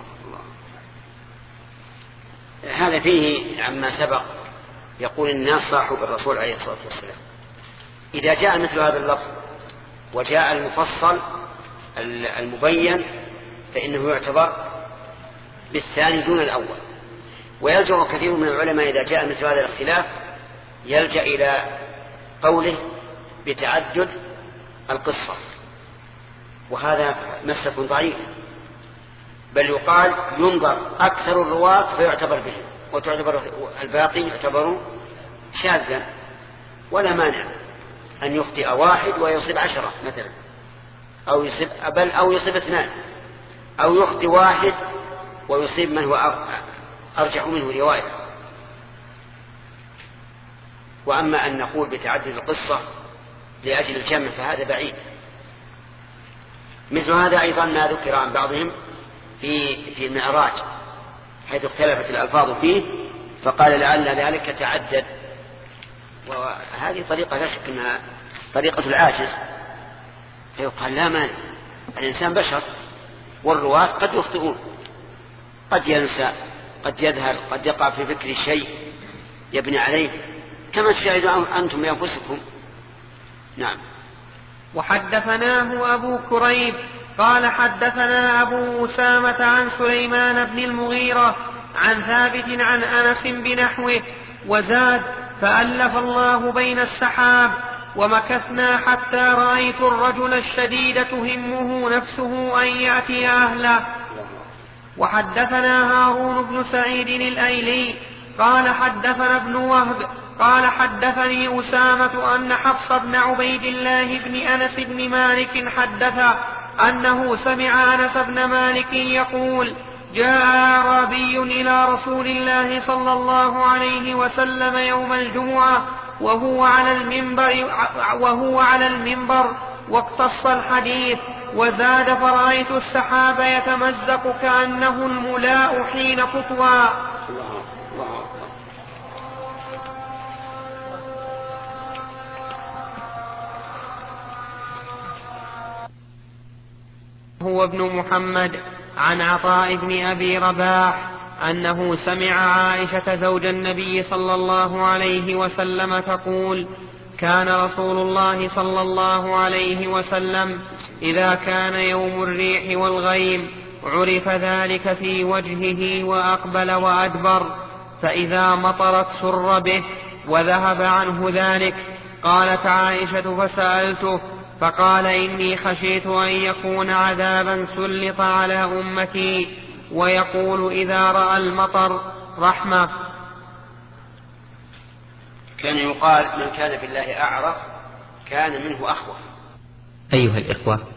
A: هذا فيه عما سبق يقول الناس صاحوا بالرسول عليه الصلاة والسلام. إذا جاء مثل هذا اللفظ وجاء المفصل المبين فإنه يعتبر بالثاني دون الأول. ويلجأ كثير من العلماء إذا جاء مثل هذا الاختلاف يلجأ إلى قوله بتعدد القصة، وهذا مسلك ضعيف، بل يقال ينظر أكثر الرواة فيعتبر به وتعتبر الباقي يعتبر شاذا، ولا مانع أن يخطئ واحد ويصيب 10 مثلا، أو يصيب 2، أو يخطئ واحد ويصيب من هو أرجح منه رواية. وأما أن نقول بتعدد القصة لأجل الجمع فهذا بعيد. مثل هذا أيضا ما ذكر عن بعضهم في المعراج حيث اختلفت الألفاظ فيه فقال لعل ذلك تعدد، وهذه طريقة لا شك أنها طريقة العاجز، فيقال لا مانع، الإنسان بشر والرواة قد يخطئون، قد ينسى، قد يذهل، قد يقع في فكر شيء يبني عليه كما تشاهدون أنتم بأنفسكم. نعم.
B: وحدثناه أبو كريب قال حدثنا أبو أسامة عن سليمان بن المغيرة عن ثابت عن أنس بنحوه وزاد: فألف الله بين السحاب. ومكثنا حتى رأيت الرجل الشديد تهمه نفسه أن يأتي أهله. وحدثنا هارون بن سعيد الأيلي قال حدثنا ابن وهب قال حدثني أسامة أن حفص بن عبيد الله بن أنس بن مالك حدث أنه سمع أنس بن مالك يقول: جاء أعرابي إلى رسول الله صلى الله عليه وسلم يوم الجمعة وهو على المنبر واقتص الحديث وزاد: فرأيت السحاب يتمزق كأنه الملاء حين تطوى. هو ابن محمد عن عطاء بن أبي رباح أنه سمع عائشة زوج النبي صلى الله عليه وسلم تقول: كان رسول الله صلى الله عليه وسلم إذا كان يوم الريح والغيم عرف ذلك في وجهه وأقبل وأدبر، فإذا مطرت سر به وذهب عنه ذلك. قالت عائشة: فسألته فقال: إني خشيت أن يكون عذابا سلط على أمتي، ويقول إذا رأى المطر رحمة.
A: كان يقال: من كان بالله أعرف كان منه أخوف.
F: أيها الإخوة،